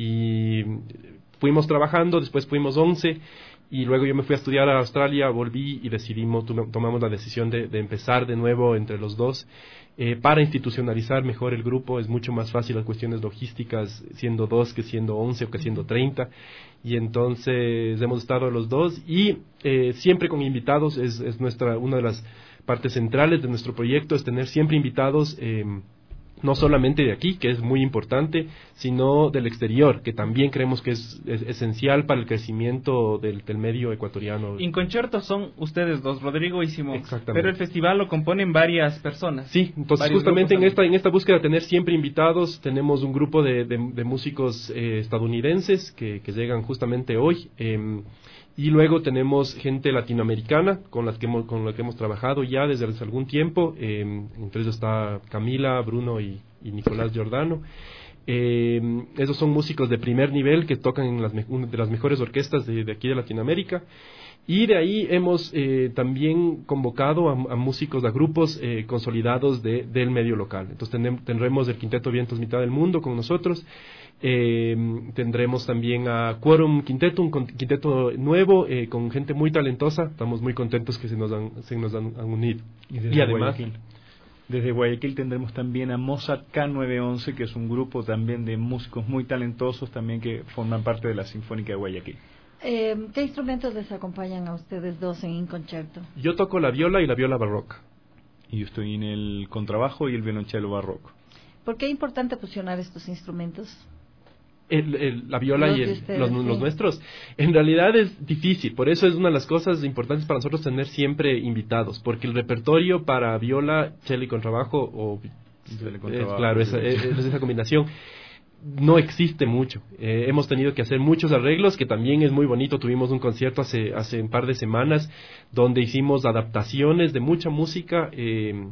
y fuimos trabajando, después fuimos once. Y luego yo me fui a estudiar a Australia, volví y decidimos, tomamos la decisión de, de empezar de nuevo entre los dos eh, para institucionalizar mejor el grupo. Es mucho más fácil las cuestiones logísticas siendo dos que siendo once o que siendo treinta. Y entonces hemos estado los dos y eh, siempre con invitados. Es, es nuestra una de las partes centrales de nuestro proyecto, es tener siempre invitados. Eh, no solamente de aquí, que es muy importante, sino del exterior, que también creemos que es, es esencial para el crecimiento del, del medio ecuatoriano. Inconcerto son ustedes dos, Rodrigo y Simón. Exactamente. Pero el festival lo componen varias personas. Sí, entonces justamente en esta, en esta búsqueda de tener siempre invitados, tenemos un grupo de, de, de músicos eh, estadounidenses que, que llegan justamente hoy. Eh, Y luego tenemos gente latinoamericana con las que hemos, con la que hemos trabajado ya desde hace algún tiempo. Eh, entre ellos está Camila, Bruno y, y Nicolás Giordano. Eh, esos son músicos de primer nivel que tocan en las, una de las mejores orquestas de, de aquí de Latinoamérica. Y de ahí hemos eh, también convocado a, a músicos, a grupos eh, consolidados de, del medio local. Entonces ten, tendremos el Quinteto Vientos Mitad del Mundo con nosotros. Eh, tendremos también a Quorum Quinteto, un quinteto nuevo eh, con gente muy talentosa. Estamos muy contentos que se nos han, se nos han, han unido. Y, y además, Guayaquil. Desde Guayaquil tendremos también a Mozart K novecientos once, que es un grupo también de músicos muy talentosos también que forman parte de la Sinfónica de Guayaquil. Eh, ¿Qué instrumentos les acompañan a ustedes dos en Inconcerto? Yo toco la viola y la viola barroca. Y yo estoy en el contrabajo y el violonchelo barroco. ¿Por qué es importante fusionar estos instrumentos? El, el, la viola los y el, ustedes, los, sí. los nuestros. En realidad es difícil, por eso es una de las cosas importantes para nosotros tener siempre invitados, porque el repertorio para viola, cello y contrabajo, o, es, claro, esa, es, es esa combinación, no existe mucho. Eh, hemos tenido que hacer muchos arreglos, que también es muy bonito. Tuvimos un concierto hace, hace un par de semanas donde hicimos adaptaciones de mucha música eh,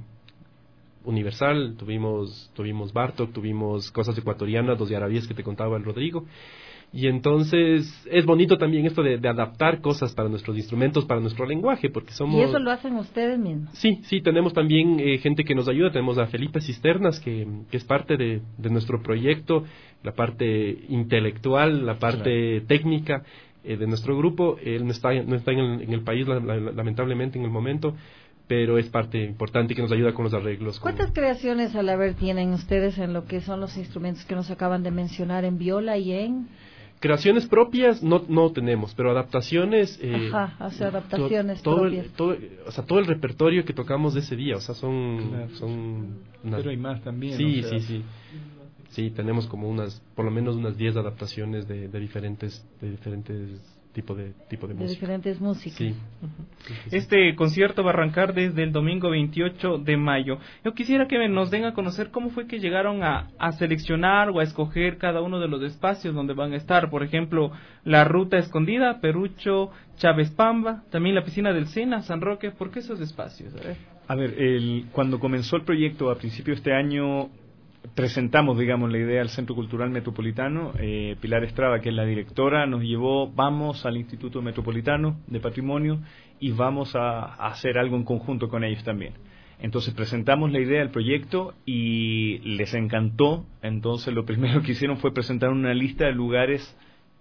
universal. Tuvimos tuvimos Bartók, tuvimos cosas ecuatorianas, los de Arabíes que te contaba el Rodrigo. Y entonces es bonito también esto de, de adaptar cosas para nuestros instrumentos, para nuestro lenguaje, porque somos... ¿Y eso lo hacen ustedes mismos? Sí, sí, tenemos también eh, gente que nos ayuda. Tenemos a Felipe Cisternas, que, que es parte de, de nuestro proyecto, la parte intelectual, la parte claro. técnica eh, de nuestro grupo. Él no está, no está en, el, en el país, la, la, lamentablemente, en el momento, pero es parte importante que nos ayuda con los arreglos. Con... ¿Cuántas creaciones al haber tienen ustedes en lo que son los instrumentos que nos acaban de mencionar en viola y en...? Creaciones propias no no tenemos, pero adaptaciones... Eh, Ajá, hacer adaptaciones to, todo propias. El, todo, o sea, todo el repertorio que tocamos de ese día, o sea, son... Claro. son una... Pero hay más también. Sí, o sea... sí, sí. Sí, tenemos como unas, por lo menos unas diez adaptaciones de, de diferentes de diferentes tipo de tipo de, de música. diferentes músicas. Sí. Uh-huh. sí, sí, sí. Este concierto va a arrancar desde el domingo veintiocho de mayo. Yo quisiera que nos den a conocer cómo fue que llegaron a, a seleccionar o a escoger cada uno de los espacios donde van a estar. Por ejemplo, la Ruta Escondida, Perucho, Chávez Pamba, también la Piscina del Sena, San Roque. ¿Por qué esos espacios? A ver, a ver el, cuando comenzó el proyecto a principio de este año, presentamos, digamos, la idea al Centro Cultural Metropolitano. eh, Pilar Estrada, que es la directora, nos llevó, vamos al Instituto Metropolitano de Patrimonio y vamos a, a hacer algo en conjunto con ellos también. Entonces presentamos la idea del proyecto y les encantó. Entonces lo primero que hicieron fue presentar una lista de lugares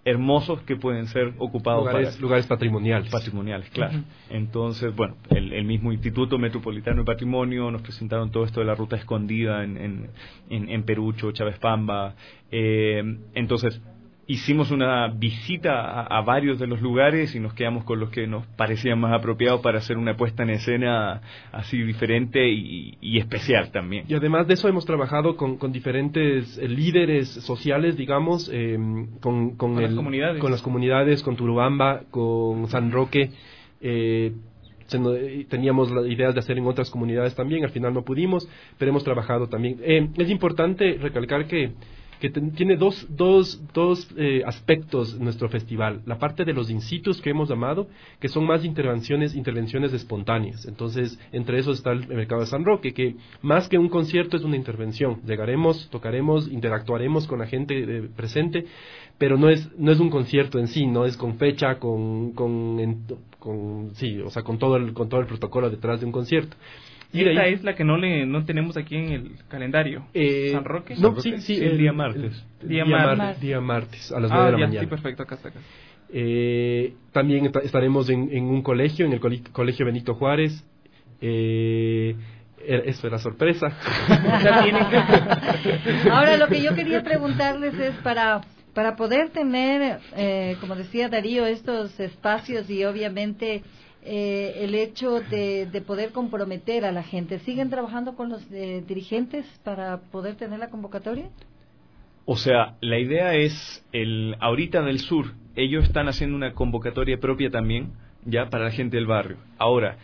hermosos que pueden ser ocupados lugares, para lugares patrimoniales. Patrimoniales, claro. Uh-huh. Entonces, bueno, el, el mismo Instituto Metropolitano de Patrimonio nos presentaron todo esto de la ruta escondida en, en, en, en Perucho, Chávez Pamba. Eh, entonces, hicimos una visita a, a varios de los lugares y nos quedamos con los que nos parecían más apropiados para hacer una puesta en escena así diferente y, y especial también. Y además de eso hemos trabajado con, con diferentes eh, líderes sociales, digamos, eh, con, con, con, el, las comunidades. con las comunidades, con Turubamba, con San Roque. Eh, se nos, teníamos las ideas de hacer en otras comunidades también, al final no pudimos, pero hemos trabajado también. Eh, es importante recalcar que que tiene dos, dos, dos eh, aspectos nuestro festival. La parte de los in situs que hemos llamado, que son más intervenciones, intervenciones espontáneas. Entonces, entre esos está el Mercado de San Roque, que más que un concierto es una intervención. Llegaremos, tocaremos, interactuaremos con la gente eh, presente, pero no es, no es un concierto en sí, no es con fecha, con, con, en, con sí, o sea, con todo el, con todo el protocolo detrás de un concierto. Y esta ahí, es la que no le no tenemos aquí en el calendario. Eh, ¿San Roque? No, ¿San Roque? sí, sí. El, el día martes. El, día, día, mar, mar, día martes, a las ah, nueve de la ya, mañana. Sí, perfecto, acá está. Acá. Eh, también estaremos en, en un colegio, en el Colegio Benito Juárez. Eh, eso era sorpresa. Ahora, lo que yo quería preguntarles es para... Para poder tener, eh, como decía Darío, estos espacios y obviamente eh, el hecho de, de poder comprometer a la gente, ¿siguen trabajando con los eh, dirigentes para poder tener la convocatoria? O sea, la idea es, el ahorita del sur, ellos están haciendo una convocatoria propia también, ya, para la gente del barrio. Ahora,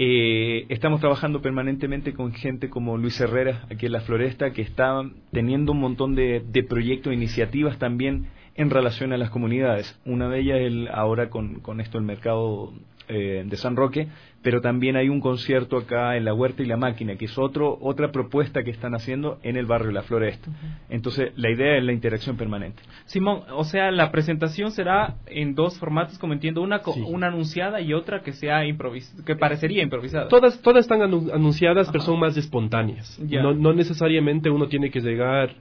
Eh, estamos trabajando permanentemente con gente como Luis Herrera, aquí en La Floresta, que está teniendo un montón de, de proyectos e iniciativas también en relación a las comunidades. Una de ellas el, ahora con, con esto el mercado eh, de San Roque, pero también hay un concierto acá en La Huerta y la Máquina, que es otro otra propuesta que están haciendo en el barrio La Floresta. Uh-huh. Entonces, la idea es la interacción permanente. Simón, o sea, la presentación será en dos formatos, como entiendo, una sí. una anunciada y otra que sea improvis que parecería improvisada. Todas todas están anu- anunciadas, Ajá. pero son más espontáneas. No, no necesariamente uno tiene que llegar...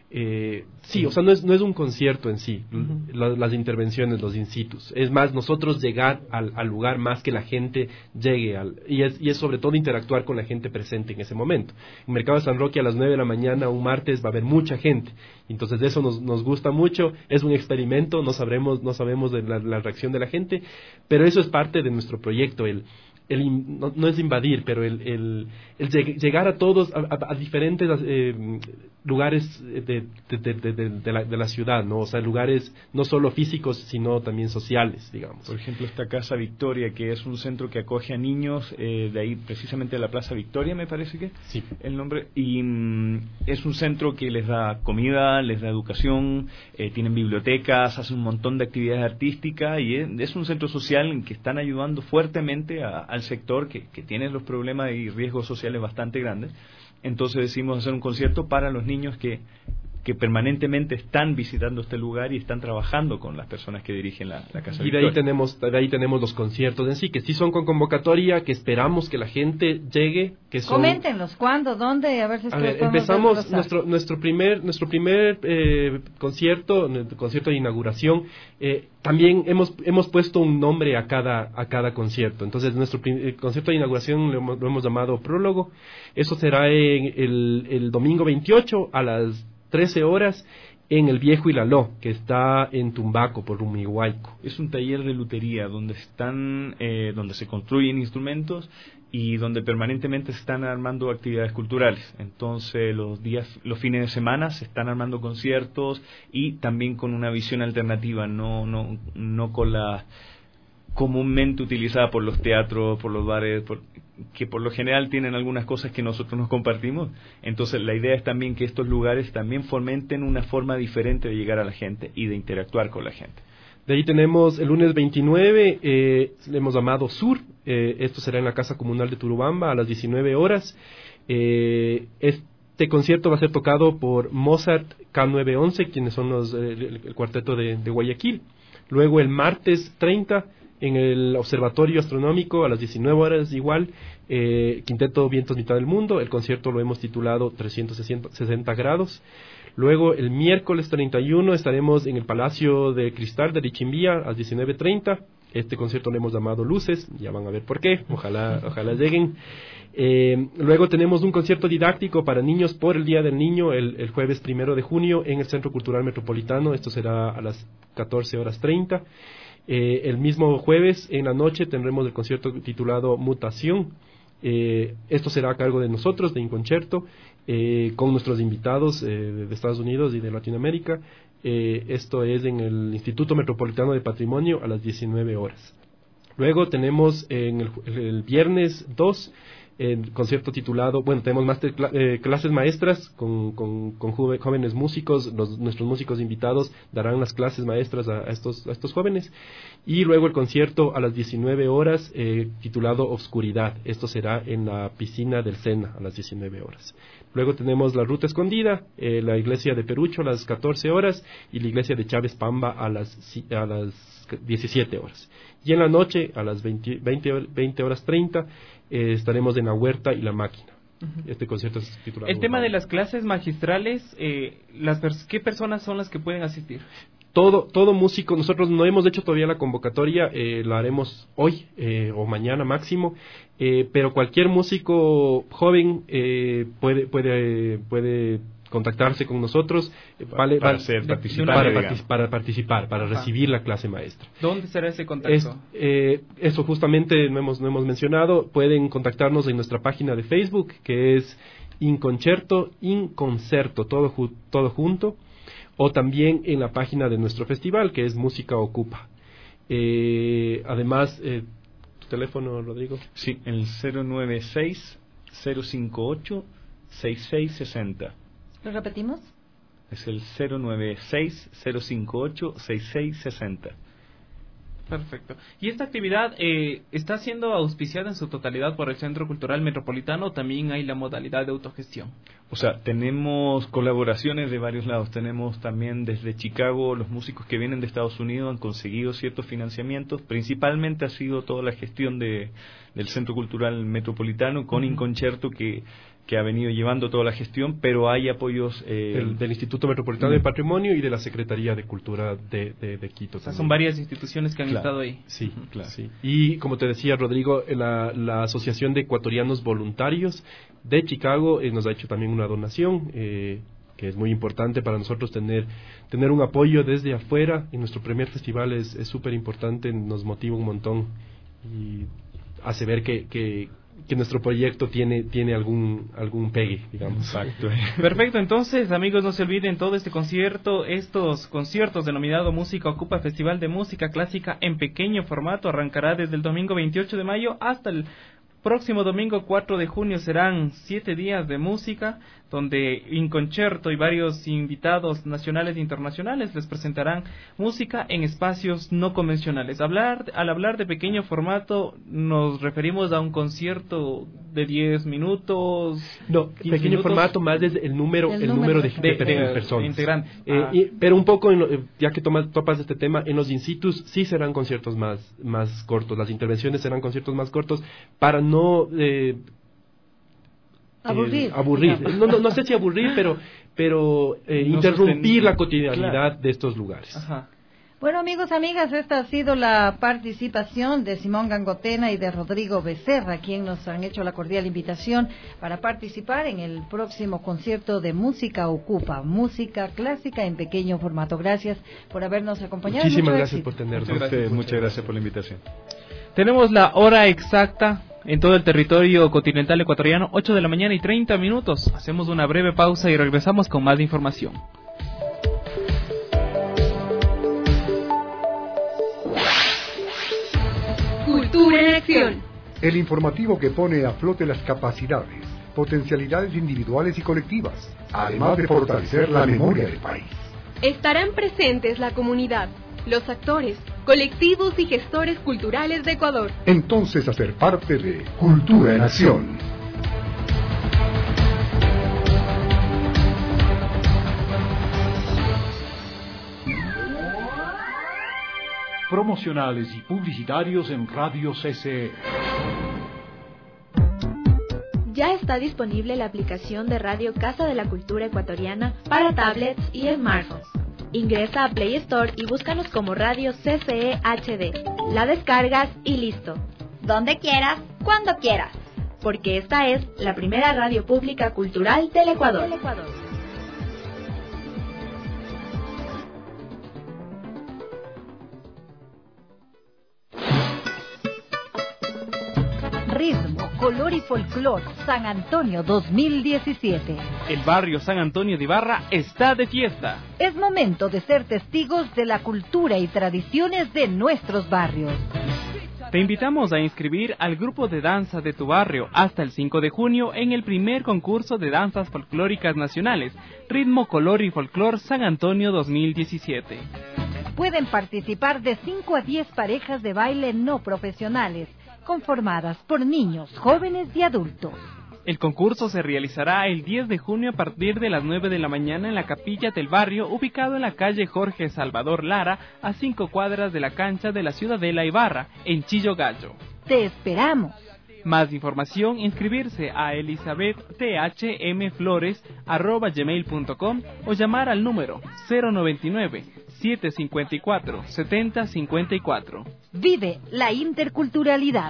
Eh, sí, o sea, no es, no es un concierto en sí, uh-huh. la, las intervenciones, los in situs. Es más, nosotros llegar al, al lugar más que la gente llegue al... Y es, y es sobre todo interactuar con la gente presente en ese momento. En Mercado de San Roque a las nueve de la mañana, un martes, va a haber mucha gente. Entonces eso nos, nos gusta mucho, es un experimento, no sabremos, no sabemos de la, la reacción de la gente, pero eso es parte de nuestro proyecto, el... El, no, no es invadir, pero el, el, el llegar a todos, a, a, a diferentes eh, lugares de, de, de, de, de, la, de la ciudad, ¿no? O sea, lugares no solo físicos, sino también sociales, digamos. Por ejemplo, esta Casa Victoria, que es un centro que acoge a niños, eh, de ahí precisamente de la Plaza Victoria, me parece que sí. el nombre, y mm, es un centro que les da comida, les da educación, eh, tienen bibliotecas, hacen un montón de actividades artísticas, y es, es un centro social en que están ayudando fuertemente a al sector que, que tiene los problemas y riesgos sociales bastante grandes. Entonces decidimos hacer un concierto para los niños que, que permanentemente están visitando este lugar y están trabajando con las personas que dirigen la, la Casa y de Victoria. ahí tenemos de ahí tenemos los conciertos en sí, que sí son con convocatoria, que esperamos que la gente llegue, que son... Coméntenos, ¿cuándo? ¿Dónde? A ver si es a que ver, empezamos nuestro nuestro primer nuestro primer eh, concierto, nuestro concierto de inauguración. Eh, también hemos hemos puesto un nombre a cada a cada concierto. Entonces nuestro prim- concierto de inauguración lo hemos, lo hemos llamado Prólogo. Eso será en el, el domingo veintiocho a las trece horas en el Viejo Ilaló, que está en Tumbaco, por Rumihuayco. Es un taller de lutería donde están, eh, donde se construyen instrumentos y donde permanentemente se están armando actividades culturales. Entonces, los días, los fines de semana se están armando conciertos y también con una visión alternativa, no, no, no con la comúnmente utilizada por los teatros, por los bares, por, que por lo general tienen algunas cosas que nosotros nos compartimos. Entonces la idea es también que estos lugares también fomenten una forma diferente de llegar a la gente y de interactuar con la gente. De ahí tenemos el lunes veintinueve, eh, le hemos llamado Sur, eh, esto será en la Casa Comunal de Turubamba a las diecinueve horas. Eh, este concierto va a ser tocado por Mozart K nueve once, quienes son los, eh, el, el cuarteto de, de Guayaquil. Luego el martes treinta, En el Observatorio Astronómico a las diecinueve horas igual, eh, Quinteto Vientos Mitad del Mundo. El concierto lo hemos titulado trescientos sesenta grados. Luego el miércoles treinta y uno estaremos en el Palacio de Cristal de Richimbía a las diecinueve treinta. Este concierto lo hemos llamado Luces, ya van a ver por qué, ojalá, ojalá lleguen. Eh, luego tenemos un concierto didáctico para niños por el Día del Niño el, el jueves primero de junio en el Centro Cultural Metropolitano. Esto será a las catorce horas treinta. Eh, el mismo jueves en la noche tendremos el concierto titulado Mutación. Eh, esto será a cargo de nosotros, de Inconcerto, eh, con nuestros invitados eh, de Estados Unidos y de Latinoamérica. Eh, esto es en el Instituto Metropolitano de Patrimonio a las diecinueve horas. Luego tenemos en el, el viernes dos el concierto titulado, bueno, tenemos master, eh, clases maestras con, con, con jóvenes músicos. Los, nuestros músicos invitados darán las clases maestras a, a, estos, a estos jóvenes. Y luego el concierto a las diecinueve horas eh, titulado Obscuridad. Esto será en la piscina del Sena a las diecinueve horas. Luego tenemos la Ruta Escondida, eh, la iglesia de Perucho a las catorce horas y la iglesia de Chávez Pamba a las, a las diecisiete horas. Y en la noche, a las veinte, veinte horas treinta, eh, estaremos en la Huerta y la Máquina. Uh-huh. Este concierto es titulado... El tema de las clases magistrales, eh, las pers- ¿qué personas son las que pueden asistir? Todo, todo músico, nosotros no hemos hecho todavía la convocatoria, eh, la haremos hoy eh, o mañana máximo, eh, pero cualquier músico joven eh, puede, puede, puede contactarse con nosotros vale, para, vale, ser de, participante, para, partic- para participar, para Ajá. recibir la clase maestra. ¿Dónde será ese contacto? Es, eh, eso justamente no hemos, no hemos mencionado. Pueden contactarnos en nuestra página de Facebook, que es Inconcerto, Inconcerto, todo, ju- todo junto, o también en la página de nuestro festival, que es Música Ocupa. Eh, además, eh, ¿tu teléfono, Rodrigo? Sí, el cero nueve seis, cero cinco ocho, seis seis seis cero. ¿Lo repetimos? Es el cero nueve seis, cero cinco ocho, seis seis seis cero. Perfecto. ¿Y esta actividad eh, está siendo auspiciada en su totalidad por el Centro Cultural Metropolitano o también hay la modalidad de autogestión? O sea, tenemos colaboraciones de varios lados. Tenemos también desde Chicago, los músicos que vienen de Estados Unidos han conseguido ciertos financiamientos. Principalmente ha sido toda la gestión de, del Centro Cultural Metropolitano con uh-huh. Inconcerto que... que ha venido llevando toda la gestión, pero hay apoyos eh, del, del Instituto Metropolitano de Patrimonio y de la Secretaría de Cultura de, de, de Quito. O sea, son varias instituciones que han claro, estado ahí. Sí, uh-huh. claro. Sí. Y como te decía, Rodrigo, la, la Asociación de Ecuatorianos Voluntarios de Chicago eh, nos ha hecho también una donación, eh, que es muy importante para nosotros tener tener un apoyo desde afuera. En nuestro primer festival es súper importante, nos motiva un montón y hace ver que... que que nuestro proyecto tiene tiene algún algún pegue, digamos. Exacto. Perfecto, entonces, amigos, no se olviden todo este concierto, estos conciertos denominado Música Ocupa, Festival de Música Clásica en pequeño formato, arrancará desde el domingo veintiocho de mayo hasta el próximo domingo cuatro de junio. Serán siete días de música, donde Inconcerto y varios invitados nacionales e internacionales les presentarán música en espacios no convencionales. Hablar, al hablar de pequeño formato, nos referimos a un concierto de diez minutos. No, pequeño minutos. Formato más desde el número, el, el número, número de, de, de, de personas. Integrantes. Eh, ah. y, pero un poco, en lo, ya que tomas, topas este tema, en los in-situs sí serán conciertos más, más cortos. Las intervenciones serán conciertos más cortos para no... Eh, Aburrir. Eh, aburrir. No, no, no sé si aburrir, pero, pero eh, no interrumpir la cotidianidad claro. de estos lugares. Ajá. Bueno, amigos, amigas, esta ha sido la participación de Simón Gangotena y de Rodrigo Becerra, quien nos han hecho la cordial invitación para participar en el próximo concierto de Música Ocupa, música clásica en pequeño formato. Gracias por habernos acompañado. Muchísimas Mucho gracias éxito. por tenernos. Muchas gracias, muchas gracias por la invitación. Tenemos la hora exacta en todo el territorio continental ecuatoriano, ocho de la mañana y treinta minutos. Hacemos una breve pausa y regresamos con más información. Cultura en acción. El informativo que pone a flote las capacidades, potencialidades individuales y colectivas, además de fortalecer la memoria del país. Estarán presentes la comunidad, los actores, colectivos y gestores culturales de Ecuador. Entonces, hacer parte de Cultura en Acción. promocionales y publicitarios en Radio C C E. Ya está disponible la aplicación de Radio Casa de la Cultura Ecuatoriana para tablets y smartphones. Ingresa a Play Store y búscanos como Radio C C E H D. La descargas y listo. Donde quieras, cuando quieras. Porque esta es la primera radio pública cultural del Ecuador. Del Ecuador. Ritmo, color y folclor, San Antonio dos mil diecisiete. El barrio San Antonio de Ibarra está de fiesta. Es momento de ser testigos de la cultura y tradiciones de nuestros barrios. Te invitamos a inscribir al grupo de danza de tu barrio hasta el cinco de junio en el primer concurso de danzas folclóricas nacionales, Ritmo, Color y Folclor San Antonio dos mil diecisiete. Pueden participar de cinco a diez parejas de baile no profesionales, conformadas por niños, jóvenes y adultos. El concurso se realizará el diez de junio a partir de las nueve de la mañana en la capilla del barrio, ubicado en la calle Jorge Salvador Lara, a cinco cuadras de la cancha de la Ciudadela Ibarra, en Chillo Gallo. ¡Te esperamos! Más información, inscribirse a elizabeth t h m flores arroba gmail punto com o llamar al número cero noventa y nueve, siete cincuenta y cuatro, setenta cincuenta y cuatro. Vive la interculturalidad.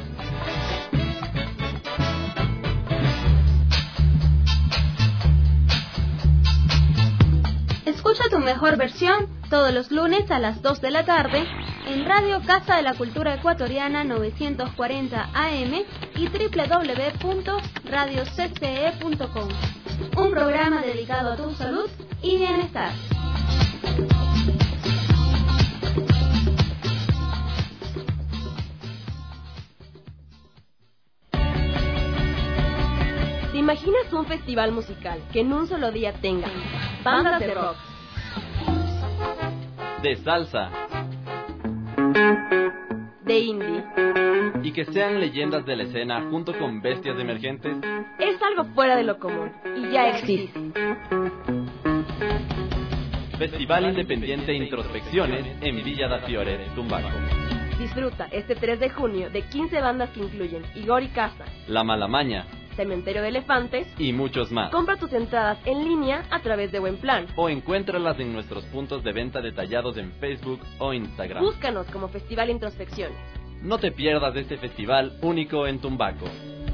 Escucha tu mejor versión todos los lunes a las dos de la tarde en Radio Casa de la Cultura Ecuatoriana novecientos cuarenta A M y doble u doble u doble u punto radio c c e punto com. Un programa dedicado a tu salud y bienestar. ¿Te imaginas un festival musical que en un solo día tenga bandas de rock, de salsa, de indie y que sean leyendas de la escena junto con bestias emergentes? Es algo fuera de lo común y ya existe. Festival Independiente Introspecciones en Villa da Fiore, Tumbaco. Disfruta este tres de junio de quince bandas que incluyen Igor y Casa, La Malamaña, Cementerio de Elefantes y muchos más. Compra tus entradas en línea a través de Buenplan o encuéntralas en nuestros puntos de venta detallados en Facebook o Instagram. Búscanos como Festival Introspecciones. No te pierdas de este festival único en Tumbaco.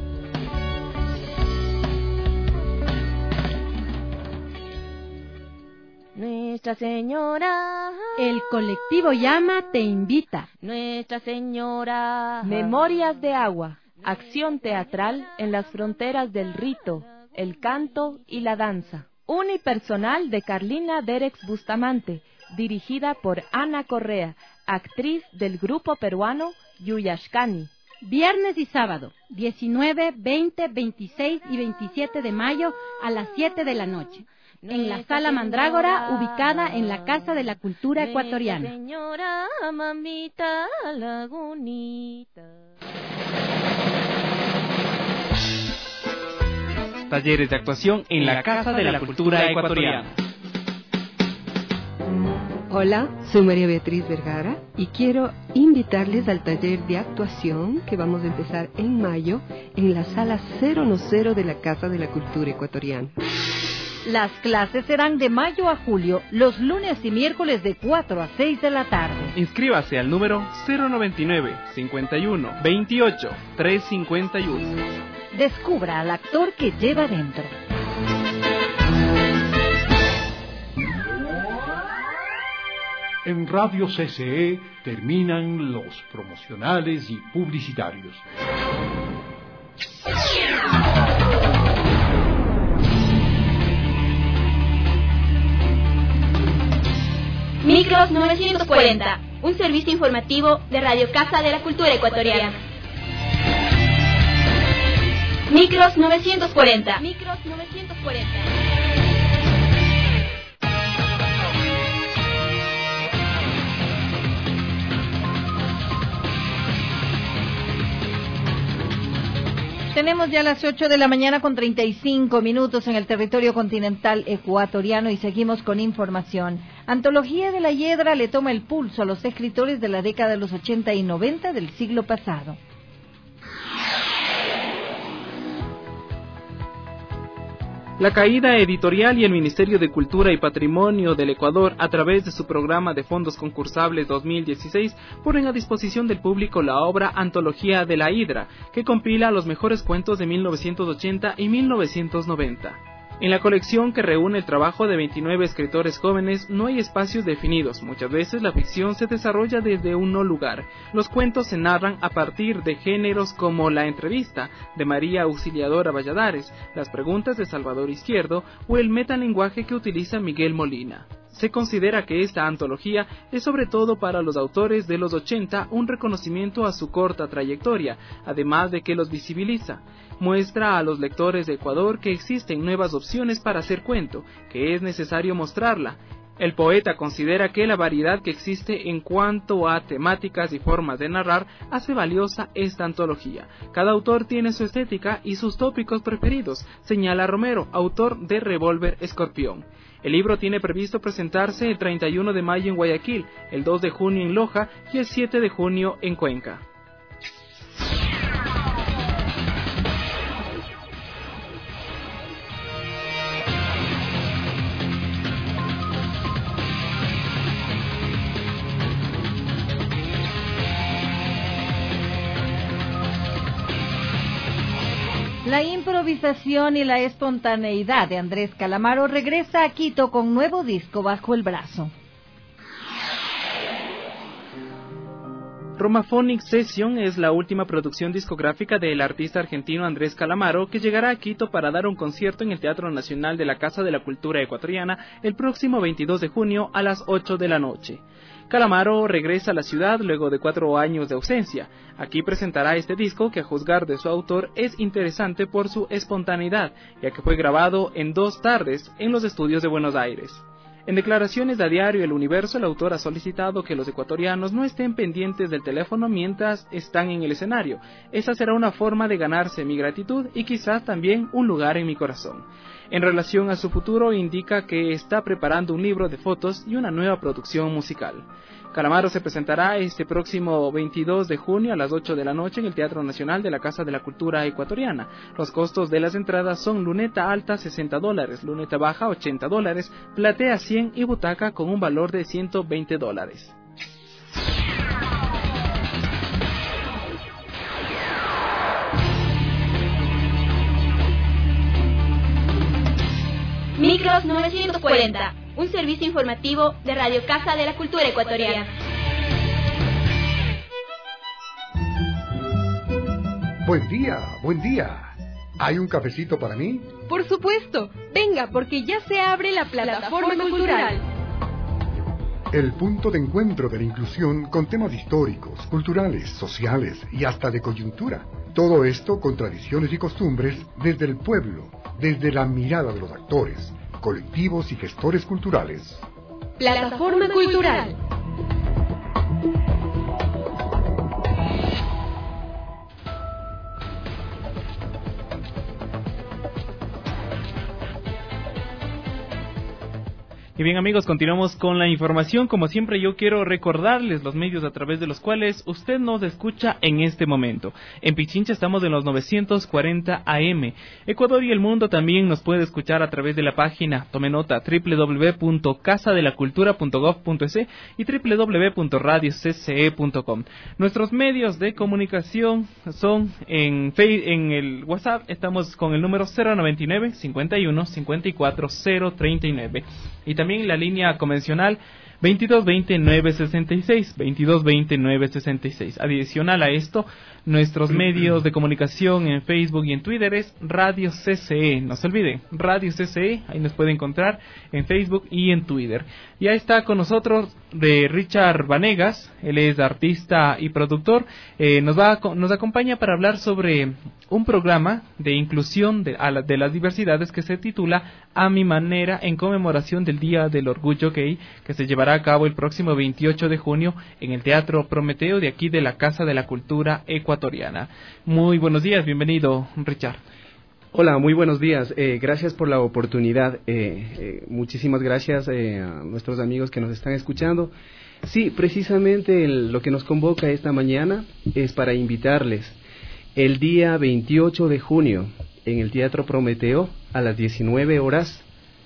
Nuestra Señora. El colectivo Llama te invita. Nuestra Señora. Memorias de Agua. Acción teatral en las fronteras del rito, el canto y la danza. Unipersonal de Carlina Derex Bustamante, dirigida por Ana Correa, actriz del grupo peruano Yuyashkani. Viernes y sábado, diecinueve, veinte, veintiséis y veintisiete de mayo a las siete de la noche, en la Sala Mandrágora, ubicada en la Casa de la Cultura Ecuatoriana. Señora, mamita, lagunita. Talleres de actuación en la Casa de la Cultura Ecuatoriana. Hola, soy María Beatriz Vergara y quiero invitarles al taller de actuación que vamos a empezar en mayo en la Sala cero cero de la Casa de la Cultura Ecuatoriana. Las clases serán de mayo a julio, los lunes y miércoles de cuatro a seis de la tarde. Inscríbase al número cero noventa y nueve, cincuenta y uno, veintiocho, trescientos cincuenta y uno. Descubra al actor que lleva dentro. En Radio C C E terminan los promocionales y publicitarios. Micros novecientos cuarenta, un servicio informativo de Radio Casa de la Cultura Ecuatoriana. Micros novecientos cuarenta. Micros novecientos cuarenta. Tenemos ya las ocho de la mañana con treinta y cinco minutos en el territorio continental ecuatoriano y seguimos con información. Antología de la Hiedra le toma el pulso a los escritores de la década de los ochenta y noventa del siglo pasado. La Caída Editorial y el Ministerio de Cultura y Patrimonio del Ecuador, a través de su programa de fondos concursables dos mil dieciséis, ponen a disposición del público la obra Antología de la Hidra, que compila los mejores cuentos de mil novecientos ochenta y mil novecientos noventa. En la colección, que reúne el trabajo de veintinueve escritores jóvenes, no hay espacios definidos. Muchas veces la ficción se desarrolla desde un no lugar. Los cuentos se narran a partir de géneros como La Entrevista, de María Auxiliadora Valladares, Las Preguntas de Salvador Izquierdo o el metalenguaje que utiliza Miguel Molina. Se considera que esta antología es sobre todo para los autores de los ochenta un reconocimiento a su corta trayectoria, además de que los visibiliza. Muestra a los lectores de Ecuador que existen nuevas opciones para hacer cuento, que es necesario mostrarla. El poeta considera que la variedad que existe en cuanto a temáticas y formas de narrar hace valiosa esta antología. Cada autor tiene su estética y sus tópicos preferidos, señala Romero, autor de Revólver Escorpión. El libro tiene previsto presentarse el treinta y uno de mayo en Guayaquil, el dos de junio en Loja y el siete de junio en Cuenca. La improvisación y la espontaneidad de Andrés Calamaro regresa a Quito con nuevo disco bajo el brazo. Romaphonic Session es la última producción discográfica del artista argentino Andrés Calamaro, que llegará a Quito para dar un concierto en el Teatro Nacional de la Casa de la Cultura Ecuatoriana el próximo veintidós de junio a las ocho de la noche. Calamaro regresa a la ciudad luego de cuatro años de ausencia. Aquí presentará este disco que, a juzgar de su autor, es interesante por su espontaneidad, ya que fue grabado en dos tardes en los estudios de Buenos Aires. En declaraciones a diario El Universo, el autor ha solicitado que los ecuatorianos no estén pendientes del teléfono mientras están en el escenario. Esa será una forma de ganarse mi gratitud y quizás también un lugar en mi corazón. En relación a su futuro, indica que está preparando un libro de fotos y una nueva producción musical. Calamaro se presentará este próximo veintidós de junio a las ocho de la noche en el Teatro Nacional de la Casa de la Cultura Ecuatoriana. Los costos de las entradas son luneta alta sesenta dólares, luneta baja ochenta dólares, platea cien y butaca con un valor de ciento veinte dólares. Micros novecientos cuarenta, un servicio informativo de Radio Casa de la Cultura Ecuatoriana. Buen día, buen día. ¿Hay un cafecito para mí? Por supuesto. Venga, porque ya se abre la plataforma cultural. El punto de encuentro de la inclusión con temas históricos, culturales, sociales y hasta de coyuntura. Todo esto con tradiciones y costumbres desde el pueblo, desde la mirada de los actores, colectivos y gestores culturales. Plataforma cultural. Y bien, amigos, continuamos con la información. Como siempre, yo quiero recordarles los medios a través de los cuales usted nos escucha en este momento. En Pichincha estamos en los novecientos cuarenta A M. Ecuador y el mundo también nos puede escuchar a través de la página, tome nota, doble u doble u doble u punto casa de la cultura punto gov punto es y doble u doble u doble u punto radio c c e punto com. Nuestros medios de comunicación son en, en el WhatsApp, estamos con el número cero noventa y nueve, cincuenta y uno, cincuenta y cuatro, cero treinta y nueve. Y también la línea convencional veintidós veinte, nueve sesenta y seis, veintidós veinte, nueve sesenta y seis. Adicional a esto, nuestros medios de comunicación en Facebook y en Twitter es Radio C C E. No se olviden, Radio C C E, ahí nos puede encontrar en Facebook y en Twitter. Ya está con nosotros de Richard Vanegas, él es artista y productor, eh, nos va a, nos acompaña para hablar sobre un programa de inclusión de, a la, de las diversidades que se titula A Mi Manera, en conmemoración del Día del Orgullo Gay, que se llevará a cabo el próximo veintiocho de junio en el Teatro Prometeo de aquí de la Casa de la Cultura Ecuatoriana. Muy buenos días, bienvenido, Richard. Hola, muy buenos días. Eh, gracias por la oportunidad. Eh, eh, muchísimas gracias eh, a nuestros amigos que nos están escuchando. Sí, precisamente el, lo que nos convoca esta mañana es para invitarles el día veintiocho de junio en el Teatro Prometeo a las diecinueve horas.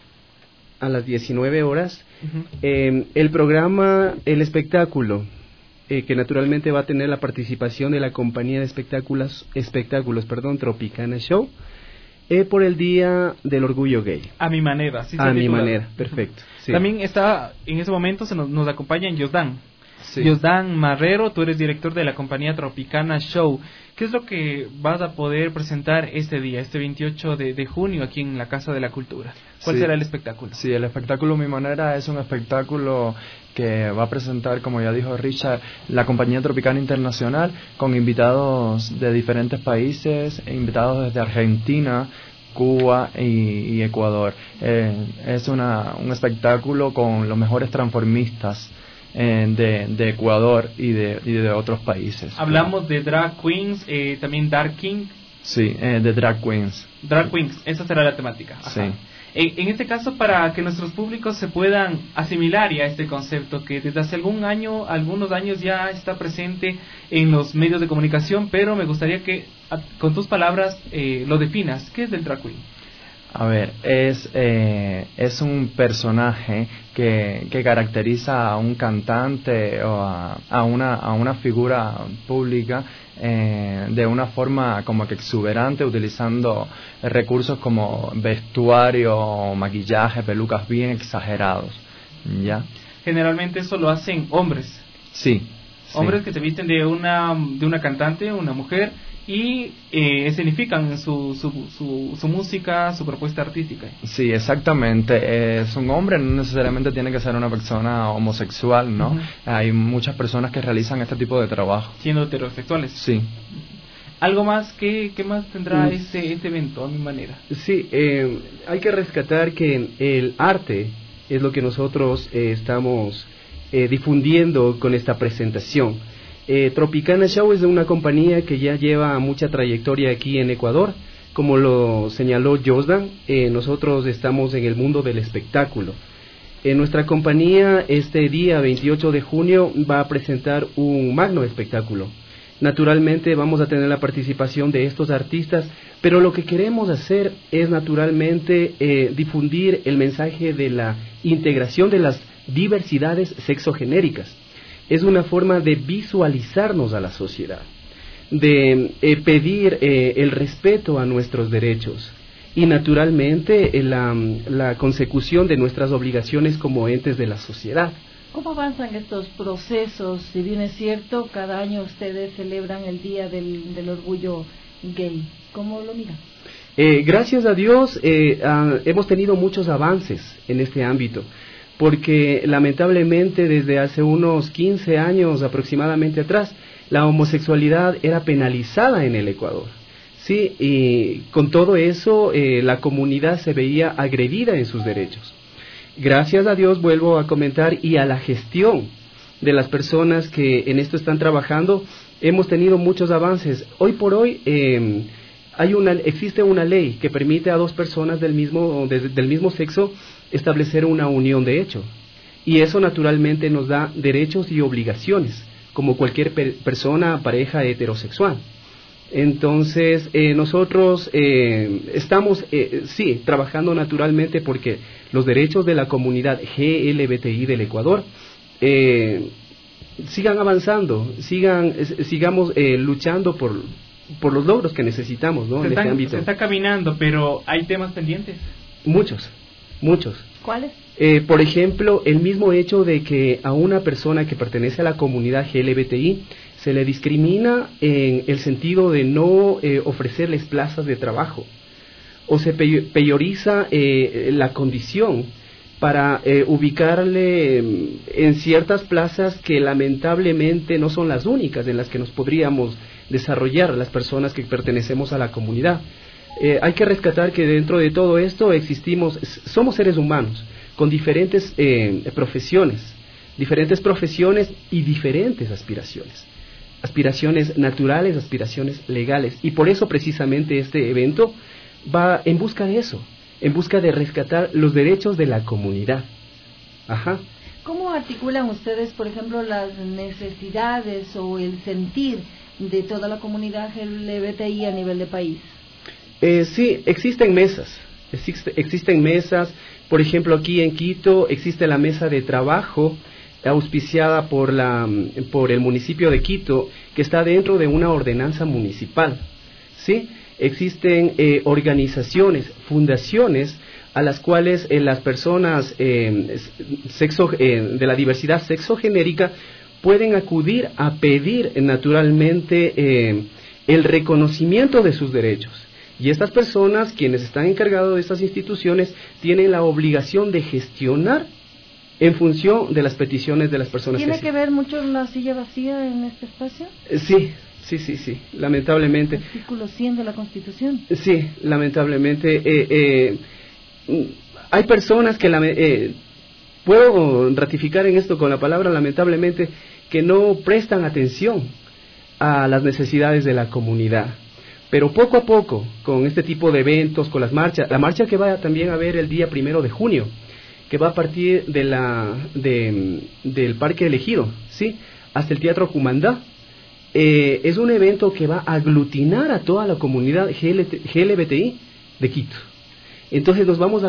A las diecinueve horas, uh-huh. eh, el programa, el espectáculo, eh, que naturalmente va a tener la participación de la compañía de espectáculos, espectáculos, perdón, Tropicana Show, eh, por el Día del Orgullo Gay. A mi manera, sí. A mi manera, perfecto. Sí. También está, en ese momento se nos, nos acompaña Yosdan. Sí. Yosdan Marrero, tú eres director de la compañía Tropicana Show. ¿Qué es lo que vas a poder presentar este día, este veintiocho de, de junio, aquí en la Casa de la Cultura? ¿Cuál sí. será el espectáculo? Sí, el espectáculo Mi Manera es un espectáculo que va a presentar, como ya dijo Richard, la compañía Tropicana Internacional, con invitados de diferentes países, invitados desde Argentina, Cuba y, y Ecuador. Eh, es una, un espectáculo con los mejores transformistas eh, de, de Ecuador y de, y de otros países. Hablamos de drag queens, eh, también dark king. Sí, eh, de drag queens. Drag queens, esa será la temática. Ajá. Sí. En, en este caso, para que nuestros públicos se puedan asimilar ya a este concepto que desde hace algún año, algunos años ya está presente en los medios de comunicación, pero me gustaría que a, con tus palabras eh, lo definas. ¿Qué es el drag queen? A ver, es eh, es un personaje que, que caracteriza a un cantante o a, a una a una figura pública eh, de una forma como que exuberante, utilizando recursos como vestuario, maquillaje, pelucas bien exagerados, ¿ya? Generalmente eso lo hacen hombres. Sí. Hombres sí. que se visten de una de una cantante, una mujer, y eh, escenifican su, su, su, su música, su propuesta artística. Sí, exactamente. Es un hombre, no necesariamente tiene que ser una persona homosexual, ¿no? Uh-huh. Hay muchas personas que realizan este tipo de trabajo. Siendo heterosexuales. Sí. ¿Algo más? ¿Qué, qué más tendrá mm. este, este evento, a mi manera? Sí, eh, hay que rescatar que el arte es lo que nosotros eh, estamos eh, difundiendo con esta presentación. Eh, Tropicana Show es de una compañía que ya lleva mucha trayectoria aquí en Ecuador. Como lo señaló Yosdan, eh, nosotros estamos en el mundo del espectáculo. En nuestra compañía este día veintiocho de junio va a presentar un magno espectáculo. Naturalmente vamos a tener la participación de estos artistas, pero lo que queremos hacer es naturalmente eh, difundir el mensaje de la integración de las diversidades sexogenéricas. Es una forma de visualizarnos a la sociedad, de eh, pedir eh, el respeto a nuestros derechos y naturalmente eh, la, la consecución de nuestras obligaciones como entes de la sociedad. ¿Cómo avanzan estos procesos? Si bien es cierto, cada año ustedes celebran el Día del, del Orgullo Gay. ¿Cómo lo miran? Eh, gracias a Dios eh, ah, hemos tenido muchos avances en este ámbito, porque lamentablemente desde hace unos quince años aproximadamente atrás, la homosexualidad era penalizada en el Ecuador. Sí, y con todo eso eh, la comunidad se veía agredida en sus derechos. Gracias a Dios, vuelvo a comentar, y a la gestión de las personas que en esto están trabajando, hemos tenido muchos avances. Hoy por hoy eh, hay una, existe una ley que permite a dos personas del mismo, de, del mismo sexo establecer una unión de hecho, y eso naturalmente nos da derechos y obligaciones como cualquier per persona, pareja heterosexual. Entonces eh, nosotros eh, estamos eh, sí trabajando naturalmente porque los derechos de la comunidad G L B T I del Ecuador eh, sigan avanzando, sigan sigamos eh, luchando por por los logros que necesitamos, ¿no? Se, en están, este ámbito. Se está caminando, pero hay temas pendientes. Muchos. Muchos. ¿Cuáles? Eh, por ejemplo, el mismo hecho de que a una persona que pertenece a la comunidad G L B T I se le discrimina en el sentido de no eh, ofrecerles plazas de trabajo, o se pe peyoriza eh, la condición para eh, ubicarle en ciertas plazas que lamentablemente no son las únicas en las que nos podríamos desarrollar las personas que pertenecemos a la comunidad. Eh, hay que rescatar que dentro de todo esto existimos, somos seres humanos con diferentes eh, profesiones, diferentes profesiones y diferentes aspiraciones, aspiraciones naturales, aspiraciones legales, y por eso precisamente este evento va en busca de eso, en busca de rescatar los derechos de la comunidad. Ajá. ¿Cómo articulan ustedes, por ejemplo, las necesidades o el sentir de toda la comunidad L G B T I a nivel de país? Eh, sí, existen mesas, existe, existen mesas, por ejemplo aquí en Quito existe la mesa de trabajo auspiciada por, la, por el municipio de Quito, que está dentro de una ordenanza municipal, ¿sí? Existen eh, organizaciones, fundaciones, a las cuales eh, las personas eh, sexo, eh, de la diversidad sexogenérica pueden acudir a pedir eh, naturalmente eh, el reconocimiento de sus derechos. Y estas personas, quienes están encargados de estas instituciones, tienen la obligación de gestionar en función de las peticiones de las personas. ¿Tiene que, que ver mucho la silla vacía en este espacio? Eh, sí, sí, sí, sí, lamentablemente. Artículo cien de la Constitución. Sí, lamentablemente. Eh, eh, hay personas que, la, eh, puedo ratificar en esto con la palabra lamentablemente, que no prestan atención a las necesidades de la comunidad. Pero poco a poco, con este tipo de eventos, con las marchas, la marcha que va también a haber el día primero de junio, que va a partir de la, de, del Parque Elegido, ¿sí?, hasta el Teatro Cumandá, eh, es un evento que va a aglutinar a toda la comunidad G L B T I de Quito. Entonces nos vamos a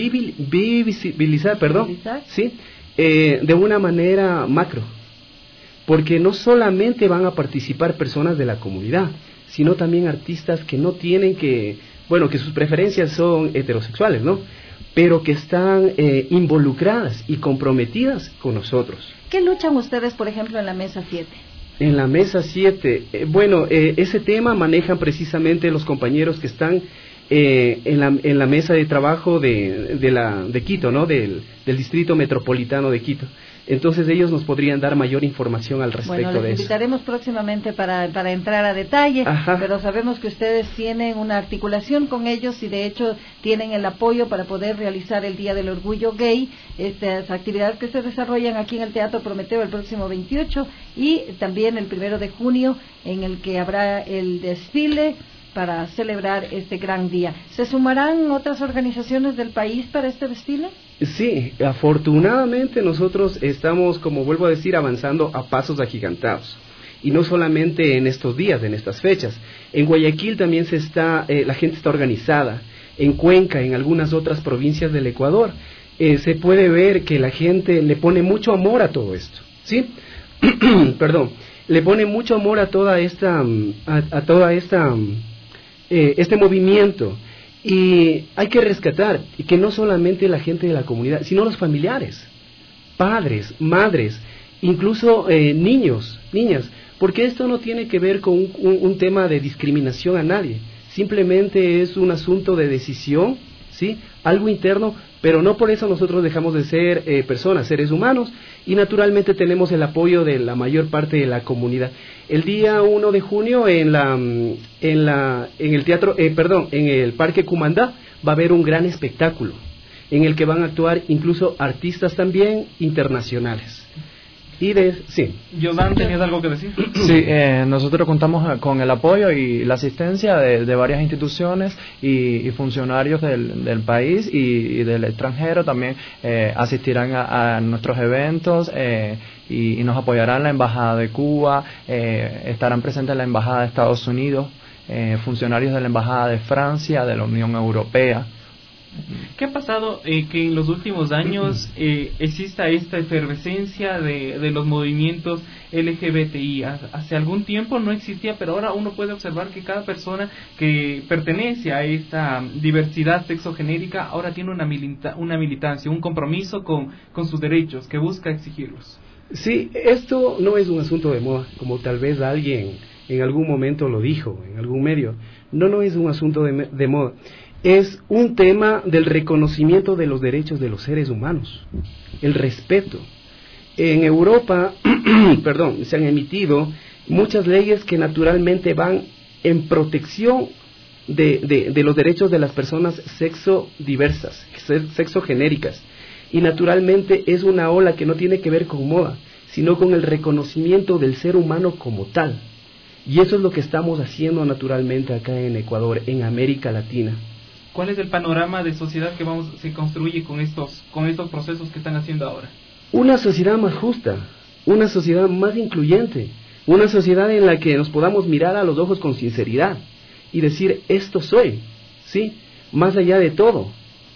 visibilizar, perdón, ¿sí?, eh, de una manera macro, porque no solamente van a participar personas de la comunidad, sino también artistas que no tienen que, bueno, que sus preferencias son heterosexuales, ¿no?, pero que están eh, involucradas y comprometidas con nosotros. ¿Qué luchan ustedes, por ejemplo, en la Mesa siete? En la Mesa siete, eh, bueno, eh, ese tema manejan precisamente los compañeros que están eh, en, la, en la mesa de trabajo de, de, la, de Quito, ¿no?, del, del Distrito Metropolitano de Quito. Entonces ellos nos podrían dar mayor información al respecto bueno, les de eso. invitaremos próximamente para, para entrar a detalle, Ajá. pero sabemos que ustedes tienen una articulación con ellos y de hecho tienen el apoyo para poder realizar el Día del Orgullo Gay, estas actividades que se desarrollan aquí en el Teatro Prometeo el próximo veintiocho y también el primero de junio, en el que habrá el desfile para celebrar este gran día. ¿Se sumarán otras organizaciones del país para este desfile? Sí, afortunadamente nosotros estamos, como vuelvo a decir, avanzando a pasos agigantados. Y no solamente en estos días, en estas fechas. En Guayaquil también se está, eh, la gente está organizada. En Cuenca, en algunas otras provincias del Ecuador, eh, se puede ver que la gente le pone mucho amor a todo esto, ¿sí? Perdón, le pone mucho amor a toda esta, a, a toda esta, eh, este movimiento. Y hay que rescatar y que no solamente la gente de la comunidad, sino los familiares, padres, madres, incluso eh, niños, niñas, porque esto no tiene que ver con un, un, un tema de discriminación a nadie, simplemente es un asunto de decisión, ¿sí?, algo interno, pero no por eso nosotros dejamos de ser eh, personas, seres humanos, y naturalmente tenemos el apoyo de la mayor parte de la comunidad. El día uno de junio en la en la en el teatro, eh, perdón, en el Parque Cumandá va a haber un gran espectáculo en el que van a actuar incluso artistas también internacionales. Y de, sí. Yodan, ¿tenías algo que decir? Sí, eh, nosotros contamos con el apoyo y la asistencia de, de varias instituciones y, y funcionarios del, del país y, y del extranjero. También eh, asistirán a, a nuestros eventos eh, y, y nos apoyarán la Embajada de Cuba, eh, estarán presentes la Embajada de Estados Unidos, eh, funcionarios de la Embajada de Francia, de la Unión Europea. ¿Qué ha pasado eh, que en los últimos años eh, exista esta efervescencia de, de los movimientos L G B T I? Hace algún tiempo no existía, pero ahora uno puede observar que cada persona que pertenece a esta diversidad sexogenérica ahora tiene una, milita una militancia, un compromiso con, con sus derechos, que busca exigirlos. Sí, esto no es un asunto de moda, como tal vez alguien en algún momento lo dijo, en algún medio. No, no es un asunto de, de moda. Es un tema del reconocimiento de los derechos de los seres humanos, el respeto. En Europa, perdón, se han emitido muchas leyes que naturalmente van en protección de, de, de los derechos de las personas sexo diversas, sexo genéricas, y naturalmente es una ola que no tiene que ver con moda, sino con el reconocimiento del ser humano como tal. Y eso es lo que estamos haciendo naturalmente acá en Ecuador, en América Latina. ¿Cuál es el panorama de sociedad que vamos se construye con estos con estos procesos que están haciendo ahora? Una sociedad más justa, una sociedad más incluyente, una sociedad en la que nos podamos mirar a los ojos con sinceridad y decir, esto soy, ¿sí? Más allá de todo.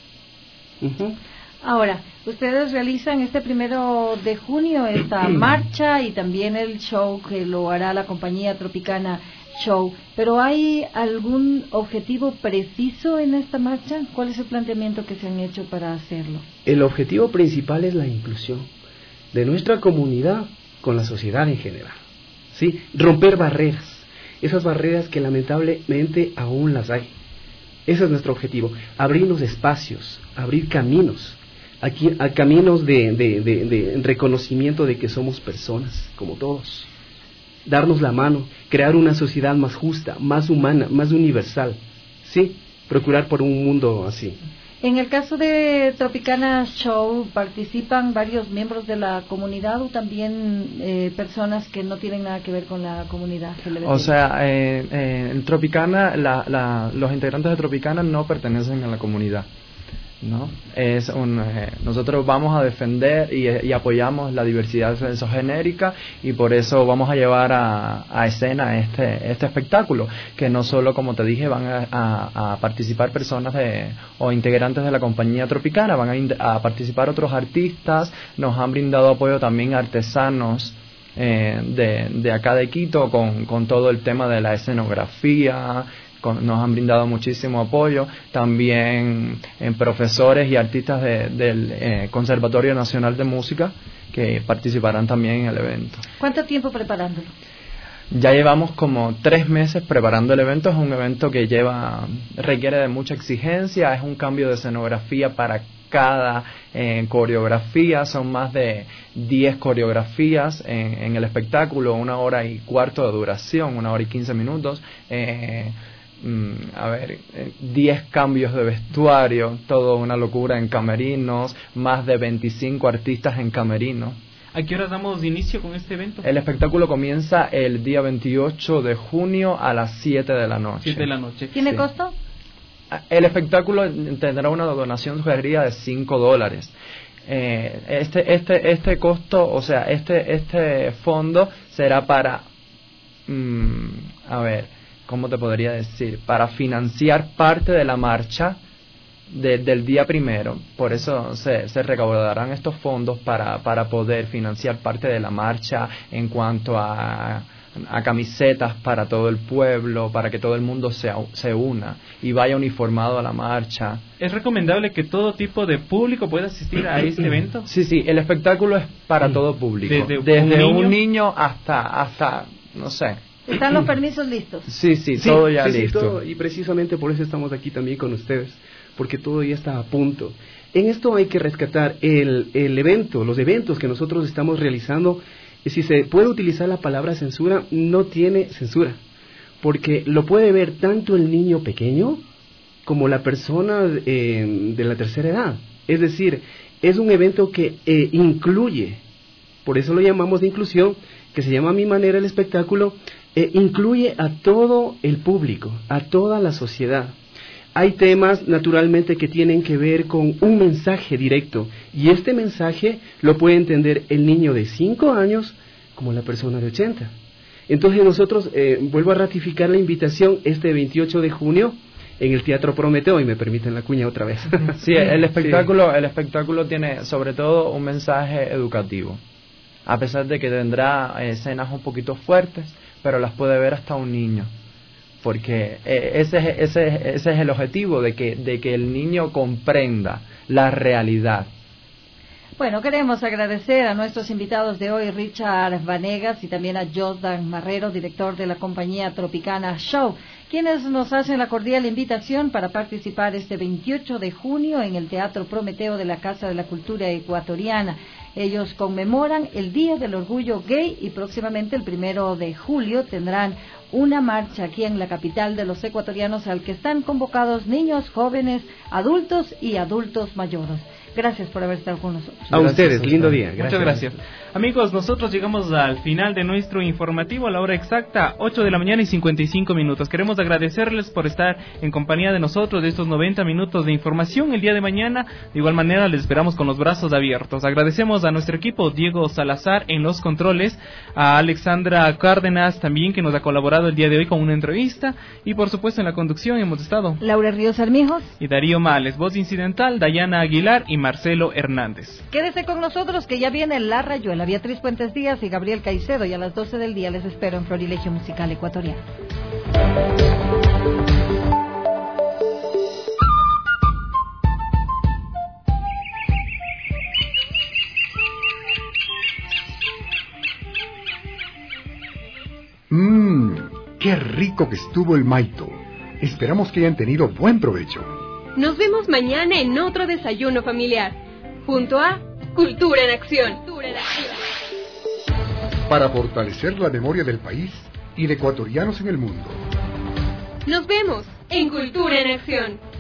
Uh-huh. Ahora, ustedes realizan este primero de junio esta marcha y también el show que lo hará la compañía Tropicana Show, pero ¿hay algún objetivo preciso en esta marcha? ¿Cuál es el planteamiento que se han hecho para hacerlo? El objetivo principal es la inclusión de nuestra comunidad con la sociedad en general, ¿sí? Romper barreras, esas barreras que lamentablemente aún las hay. Ese es nuestro objetivo, abrirnos espacios, abrir caminos, aquí, a caminos de, de, de, de reconocimiento de que somos personas, como todos. Darnos la mano, crear una sociedad más justa, más humana, más universal, ¿sí? Procurar por un mundo así. En el caso de Tropicana Show, ¿participan varios miembros de la comunidad o también eh, personas que no tienen nada que ver con la comunidad L G B T? O sea, eh, eh, en Tropicana, la, la, los integrantes de Tropicana no pertenecen a la comunidad, ¿no? Es un, eh, nosotros vamos a defender y, y apoyamos la diversidad sexogenérica y por eso vamos a llevar a, a escena este este espectáculo, que no solo, como te dije, van a, a, a participar personas de, o integrantes de la compañía Tropicana, van a, in, a participar otros artistas, nos han brindado apoyo también artesanos eh, de, de acá de Quito con, con todo el tema de la escenografía. Con, nos han brindado muchísimo apoyo, también eh, profesores y artistas de, del eh, Conservatorio Nacional de Música que participarán también en el evento. ¿Cuánto tiempo preparándolo? Ya llevamos como tres meses preparando el evento. Es un evento que lleva requiere de mucha exigencia, es un cambio de escenografía para cada eh, coreografía, son más de diez coreografías en, en el espectáculo, una hora y cuarto de duración, una hora y quince minutos. Eh, a ver, diez cambios de vestuario, todo una locura en camerinos, más de veinticinco artistas en camerinos. ¿A qué hora damos inicio con este evento? El espectáculo comienza el día veintiocho de junio a las siete de la noche. siete de la noche. ¿Tiene sí. costo? El espectáculo tendrá una donación sugerida de cinco dólares. Eh, este, este, este costo, o sea, este, este fondo será para, mmm, a ver, ¿cómo te podría decir? Para financiar parte de la marcha de, del día primero. Por eso se, se recaudarán estos fondos para, para poder financiar parte de la marcha en cuanto a, a camisetas para todo el pueblo, para que todo el mundo se, se una y vaya uniformado a la marcha. ¿Es recomendable que todo tipo de público pueda asistir a este evento? Sí, sí, el espectáculo es para todo público. Desde, Desde un, niño? un niño hasta, hasta, no sé. ¿Están los permisos listos? Sí, sí, sí todo ya sí, listo. Sí, todo, y precisamente por eso estamos aquí también con ustedes, porque todo ya está a punto. En esto hay que rescatar el, el evento, los eventos que nosotros estamos realizando. Si se puede utilizar la palabra censura, no tiene censura, porque lo puede ver tanto el niño pequeño como la persona eh, de la tercera edad. Es decir, es un evento que eh, incluye, por eso lo llamamos de inclusión, que se llama a mi manera el espectáculo, eh, incluye a todo el público, a toda la sociedad. Hay temas naturalmente que tienen que ver con un mensaje directo, y este mensaje lo puede entender el niño de cinco años como la persona de ochenta. Entonces nosotros, eh, vuelvo a ratificar la invitación este veintiocho de junio en el Teatro Prometeo, y me permiten la cuña otra vez. Sí, el espectáculo, sí. el espectáculo tiene sobre todo un mensaje educativo, a pesar de que tendrá escenas un poquito fuertes, pero las puede ver hasta un niño, porque eh, ese, es, ese, ese es el objetivo, de que, de que el niño comprenda la realidad. Bueno, queremos agradecer a nuestros invitados de hoy, Richard Vanegas y también a Jordan Marrero, director de la compañía Tropicana Show, quienes nos hacen la cordial invitación para participar este veintiocho de junio en el Teatro Prometeo de la Casa de la Cultura Ecuatoriana. Ellos conmemoran el Día del Orgullo Gay y próximamente el primero de julio tendrán una marcha aquí en la capital de los ecuatorianos al que están convocados niños, jóvenes, adultos y adultos mayores. Gracias por haber estado con nosotros. A ustedes, lindo día. Gracias. Muchas gracias. Amigos, nosotros llegamos al final de nuestro informativo a la hora exacta, ocho de la mañana y cincuenta y cinco minutos. Queremos agradecerles por estar en compañía de nosotros de estos noventa minutos de información el día de mañana. De igual manera, les esperamos con los brazos abiertos. Agradecemos a nuestro equipo, Diego Salazar en los controles, a Alexandra Cárdenas también, que nos ha colaborado el día de hoy con una entrevista, y por supuesto en la conducción hemos estado Laura Ríos Armijos y Darío Males, voz incidental, Dayana Aguilar y Marcelo Hernández. Quédese con nosotros que ya viene La Rayuela, Beatriz Puentes Díaz y Gabriel Caicedo, y a las doce del día les espero en Florilegio Musical Ecuatoriano. Mmm, qué rico que estuvo el maito. Esperamos que hayan tenido buen provecho. Nos vemos mañana en otro desayuno familiar, junto a Cultura en Acción. Para fortalecer la memoria del país y de ecuatorianos en el mundo. Nos vemos en Cultura en Acción.